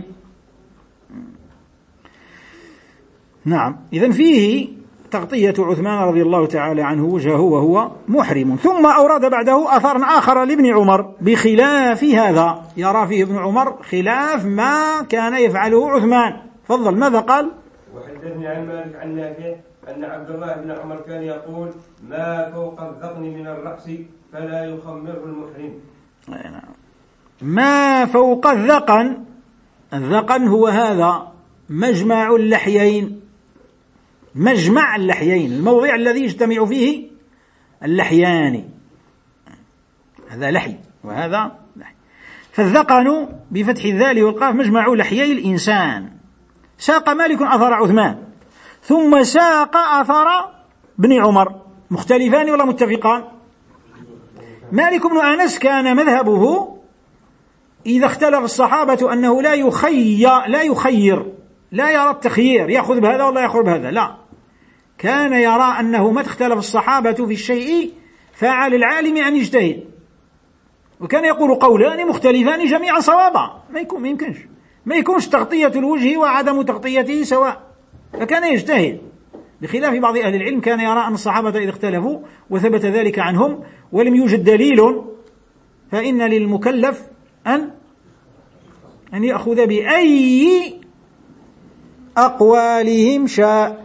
نعم، إذن فيه تغطية عثمان رضي الله تعالى عنه وجهه وهو محرم. ثم أورد بعده أثر آخر لابن عمر بخلاف هذا، يرى فيه ابن عمر خلاف ما كان يفعله عثمان. فضل، ماذا قال؟ وحدثني عن مالك عن نافع أن عبد الله بن عمر كان يقول ما فوق الذقن من الرأس فلا يخمره المحرم. ما فوق الذقن، الذقن هو هذا مجمع اللحيين، مجمع اللحيين، الموضع الذي يجتمع فيه اللحيان، هذا لحي وهذا لحي. فالذقن بفتح الذال والقاف مجمع لحيي الإنسان. ساق مالك أثر عثمان ثم ساق أثر ابن عمر، مختلفان ولا متفقان؟ مالك بن أنس كان مذهبه إذا اختلف الصحابة أنه لا يخير لا يخير لا يرى التخيير، يأخذ بهذا ولا يأخذ بهذا، لا، كان يرى أنه ما اختلف الصحابة في الشيء فعلى العالم أن يجتهد، وكان يقول قولان مختلفان جميعا صوابا، ما يكون ما يمكنش ما يكونش تغطية الوجه وعدم تغطيته سواء، فكان يجتهد، بخلاف بعض أهل العلم كان يرى أن الصحابة إذا اختلفوا وثبت ذلك عنهم ولم يوجد دليل فإن للمكلف أن أن يأخذ بأي أقوالهم شاء.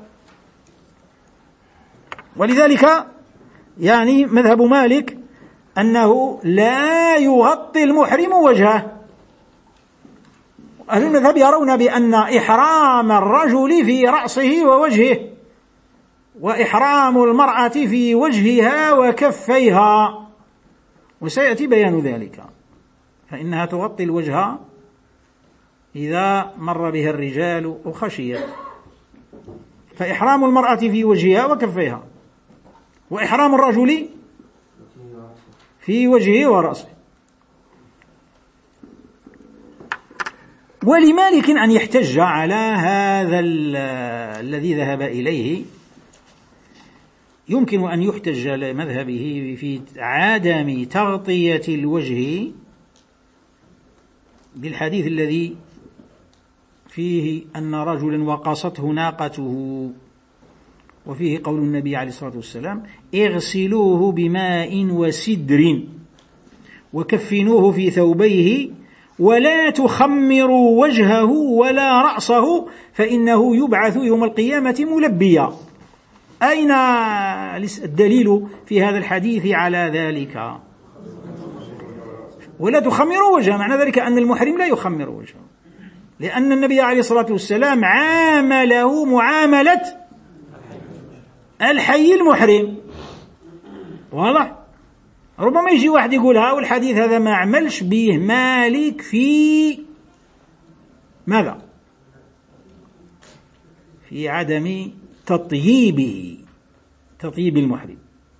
ولذلك يعني مذهب مالك أنه لا يغطي المحرم وجهه. أهل المذهب يرون بأن إحرام الرجل في رأسه ووجهه، وإحرام المرأة في وجهها وكفيها، وسيأتي بيان ذلك، فإنها تغطي الوجه إذا مر بها الرجال وخشيت، فإحرام المرأة في وجهها وكفيها، وإحرام الرجل في وجهه ورأسه. ولمالك أن يحتج على هذا الذي ذهب إليه، يمكن أن يحتج لمذهبه في عدم تغطية الوجه بالحديث الذي فيه أن رجلا وقصته ناقته، وفيه قول النبي عليه الصلاة والسلام: اغسلوه بماء وسدر وكفنوه في ثوبيه ولا تخمروا وجهه ولا رأسه فإنه يبعث يوم القيامة ملبيا. أين الدليل في هذا الحديث على ذلك؟ ولا تخمروا وجهه، معنى ذلك أن المحرم لا يخمر وجهه، لأن النبي عليه الصلاة والسلام عامله معاملة الحي المحرم. واضح؟ ربما يجي واحد يقول ها والحديث هذا ما عملش به مالك في ماذا؟ في عدم تطييبه، تطييب المحرم.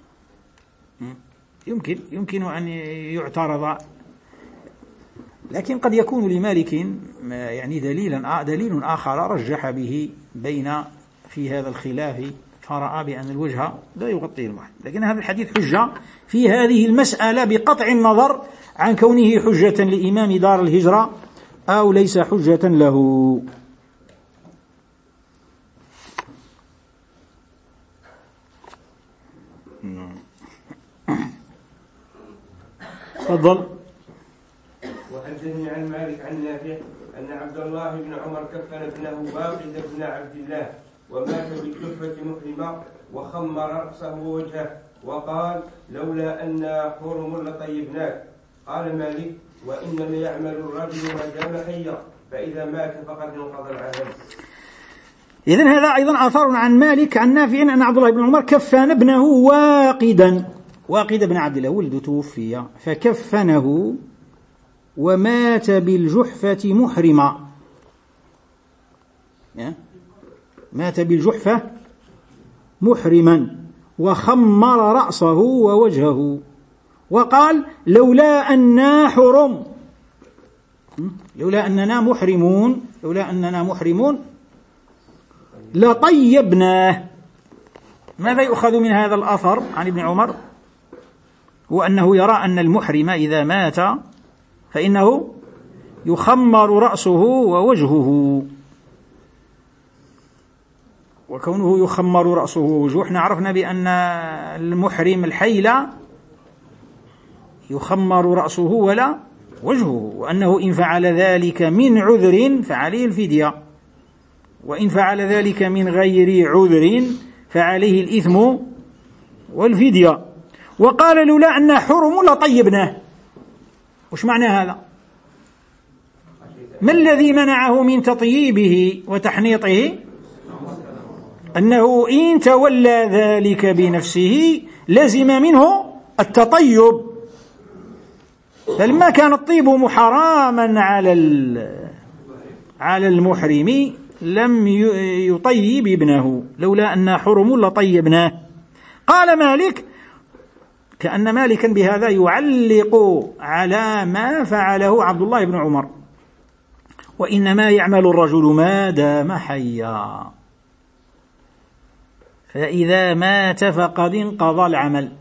يمكن يمكن أن يعترض، لكن قد يكون لمالك يعني دليلا دليل آخر رجح به بين في هذا الخلاف، فرأى بأن الوجه لا يغطي المحرم. لكن هذا الحديث حجة في هذه المسألة بقطع النظر عن كونه حجة لإمام دار الهجرة أو ليس حجة له. تفضل. وحدثني عن مالك عن نافع أن عبد الله بن عمر كفن ابنه واقد بن عبد الله ومات بالكفة محرما وخمر رأسه ووجهه وقال: لولا أن حرم لطيبناك. قال مالك: وإنما يعمل الرجل ما دام حيا فإذا مات فقد انقضى العمل. إذن هذا أيضا آثار عن مالك عن نافع أن عبد الله بن عمر كفن ابنه واقدا، واقد بن عبد الله ولد توفي فكفنه ومات بالجحفة محرما، مات بالجحفة محرما وخمر رأسه ووجهه وقال: لولا أننا حرم لولا أننا محرمون لولا أننا محرمون لطيبناه. ماذا يؤخذ من هذا الأثر عن ابن عمر؟ هو أنه يرى أن المحرم إذا مات فإنه يخمر رأسه ووجهه، وكونه يخمر رأسه ووجهه احنا عرفنا بأن المحرم الحي لا يخمر رأسه ولا وجهه، وأنه إن فعل ذلك من عذر فعليه الفدية، وإن فعل ذلك من غير عذر فعليه الإثم والفدية. وقال: لولا أن حرم لطيبناه. وش معنى هذا؟ ما الذي منعه من تطييبه وتحنيطه؟ أنه إن تولى ذلك بنفسه لزم منه التطيب، فلما كان الطيب محراما على على المحرم لم يطيب ابنه، لولا أن حرم لطيبناه. قال مالك، كأن مالكا بهذا يعلق على ما فعله عبد الله بن عمر: وإنما يعمل الرجل ما دام حيا، فإذا مات فقد انقضى العمل.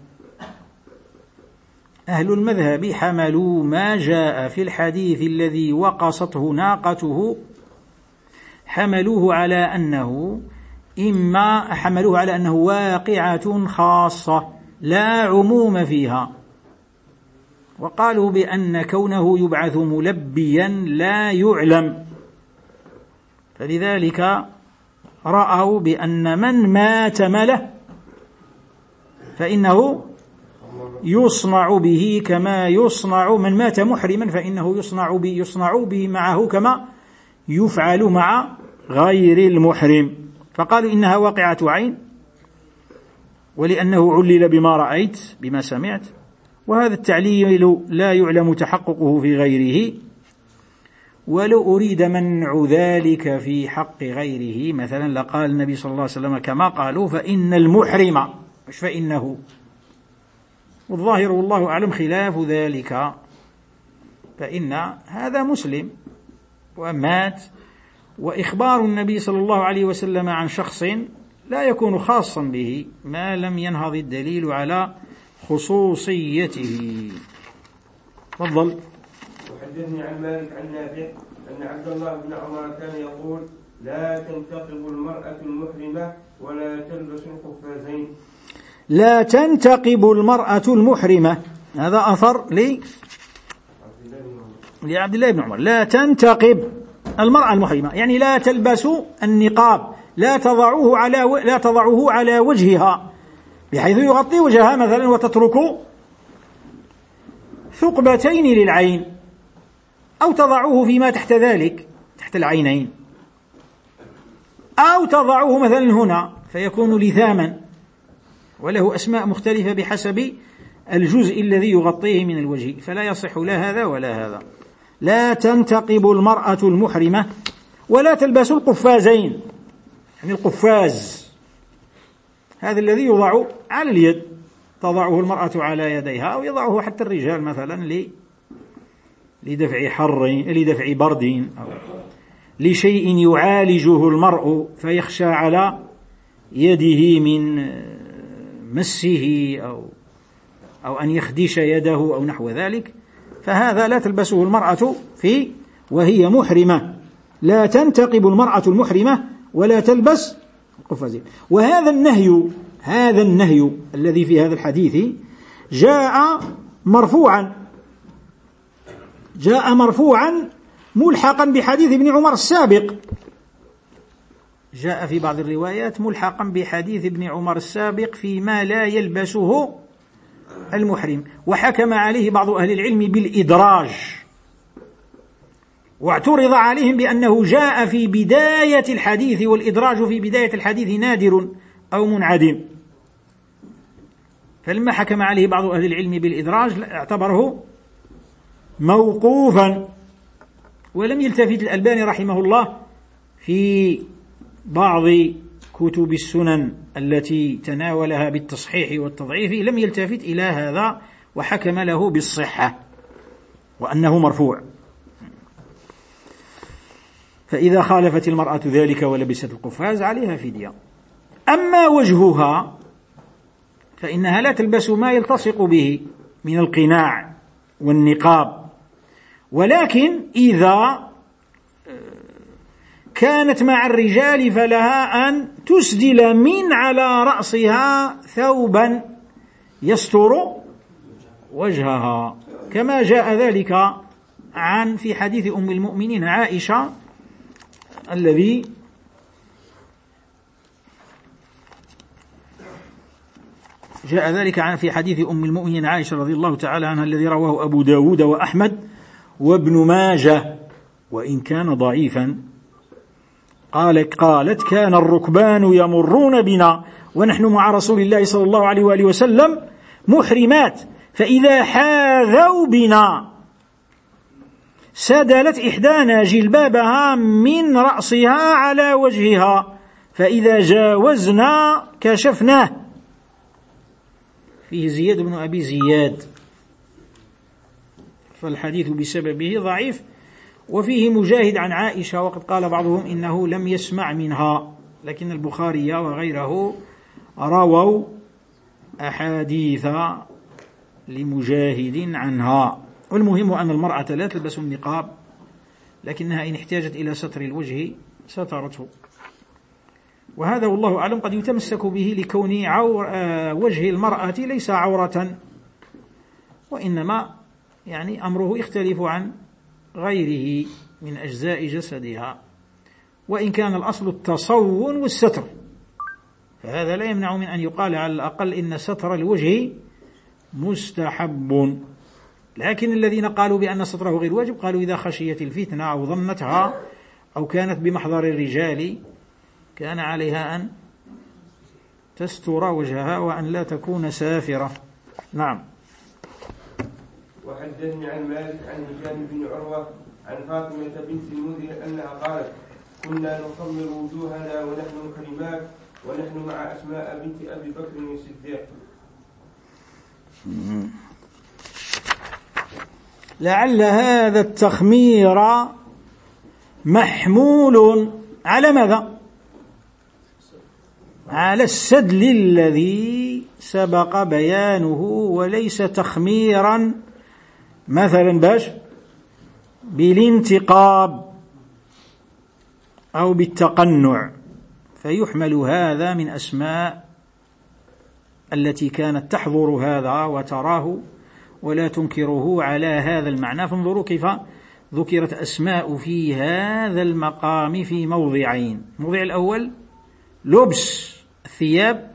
أهل المذهب حملوا ما جاء في الحديث الذي وقصته ناقته، حملوه على أنه إما حملوه على أنه واقعة خاصة لا عموم فيها، وقالوا بأن كونه يبعث ملبيا لا يعلم، فلذلك رأوا بأن من مات مله فإنه يصنع به كما يصنع من مات محرما، فإنه يصنع به يصنع به معه كما يفعل مع غير المحرم. فقالوا إنها واقعة عين، ولأنه علل بما رأيت بما سمعت، وهذا التعليل لا يعلم تحققه في غيره. ولو أريد منع ذلك في حق غيره مثلا لقال النبي صلى الله عليه وسلم كما قالوا: فإن المحرم، مش فإنه، والظاهر والله أعلم خلاف ذلك، فإن هذا مسلم ومات، وإخبار النبي صلى الله عليه وسلم عن شخص لا يكون خاصا به ما لم ينهض الدليل على خصوصيته. تفضل. وحدثني عن مالك عن نافع أن عبد الله بن عمر كان يقول: لا تنتقب المرأة المحرمة ولا تلبس القفازين. لا تنتقب المرأة المحرمة، هذا أثر لي لعبد الله بن عمر. لا تنتقب المرأة المحرمة يعني لا تلبس النقاب، لا تضعوه على و... لا تضعوه على وجهها بحيث يغطي وجهها مثلا، وتترك ثقبتين للعين، أو تضعوه فيما تحت ذلك تحت العينين، أو تضعوه مثلا هنا فيكون لثاما، وله أسماء مختلفة بحسب الجزء الذي يغطيه من الوجه، فلا يصح لا هذا ولا هذا. لا تنتقب المرأة المحرمة ولا تلبس القفازين، يعني القفاز هذا الذي يوضع على اليد، تضعه المرأة على يديها، أو يضعه حتى الرجال مثلا لدفع حر لدفع برد، أو لشيء يعالجه المرء فيخشى على يده من مسه أو أو أن يخدش يده أو نحو ذلك، فهذا لا تلبسه المرأة في وهي محرمة. لا تنتقب المرأة المحرمة ولا تلبس القفازين. وهذا النهي هذا النهي الذي في هذا الحديث جاء مرفوعا جاء مرفوعا ملحقا بحديث ابن عمر السابق، جاء في بعض الروايات ملحقا بحديث ابن عمر السابق فيما لا يلبسه المحرم، وحكم عليه بعض أهل العلم بالإدراج، واعترض عليهم بأنه جاء في بداية الحديث، والإدراج في بداية الحديث نادر أو منعدم، فلما حكم عليه بعض أهل العلم بالإدراج اعتبره موقوفا. ولم يلتفت الألباني رحمه الله في بعض كتب السنن التي تناولها بالتصحيح والتضعيف، لم يلتفت إلى هذا وحكم له بالصحة وأنه مرفوع. فإذا خالفت المرأة ذلك ولبست القفاز عليها فدية. أما وجهها فإنها لا تلبس ما يلتصق به من القناع والنقاب، ولكن إذا كانت مع الرجال فلها أن تسدل من على رأسها ثوبا يستر وجهها، كما جاء ذلك عن في حديث أم المؤمنين عائشة الذي جاء ذلك عن في حديث أم المؤمنين عائشة رضي الله تعالى عنها الذي رواه أبو داود وأحمد وابن ماجه، وإن كان ضعيفا قالت قالت كان الركبان يمرون بنا ونحن مع رسول الله صلى الله عليه وآله وسلم محرمات، فإذا حاذوا بنا سدلت إحدانا جلبابها من رأسها على وجهها، فإذا جاوزنا كشفناه. فيه زياد بن أبي زياد، فالحديث بسببه ضعيف. وفيه مجاهد عن عائشة، وقد قال بعضهم إنه لم يسمع منها، لكن البخاري وغيره رووا أحاديث لمجاهد عنها. والمهم أن المرأة لا تلبس النقاب، لكنها إن احتاجت إلى ستر الوجه سترته، وهذا والله أعلم قد يتمسك به لكون عور وجه المرأة ليس عورة، وإنما يعني أمره يختلف عن غيره من أجزاء جسدها، وإن كان الأصل التصون والستر، فهذا لا يمنع من أن يقال على الأقل إن ستر الوجه مستحب. لكن الذين قالوا بأن ستره غير واجب قالوا إذا خشيت الفتنة أو ظنتها أو كانت بمحضر الرجال كان عليها أن تستر وجهها وأن لا تكون سافرة. نعم. وحدثني عن مالك عن هشام بن عروة عن فاطمة بنت المنذر أنها قالت كنا نخمر وجوهنا ونحن محرمات ونحن مع أسماء بنت أبي بكر الصديق. لعل هذا التخمير محمول على ماذا؟ على السدل الذي سبق بيانه، وليس تخميرا مثلا باش بالانتقاب أو بالتقنع، فيحمل هذا من أسماء التي كانت تحضر هذا وتراه ولا تنكره على هذا المعنى. فانظروا كيف ذكرت أسماء في هذا المقام في موضعين. الموضع الأول لبس الثياب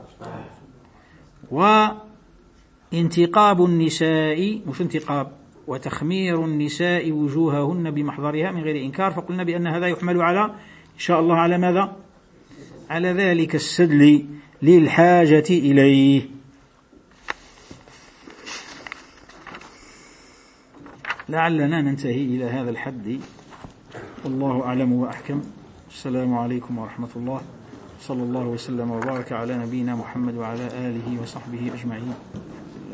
وانتقاب النساء، مش انتقاب، وتخمير النساء وجوههن بمحضرها من غير إنكار، فقلنا بأن هذا يحمل على إن شاء الله على ماذا؟ على ذلك السدل للحاجة إليه. لعلنا ننتهي إلى هذا الحد، والله أعلم وأحكم. السلام عليكم ورحمة الله، صلى الله وسلم وبارك على نبينا محمد وعلى آله وصحبه أجمعين.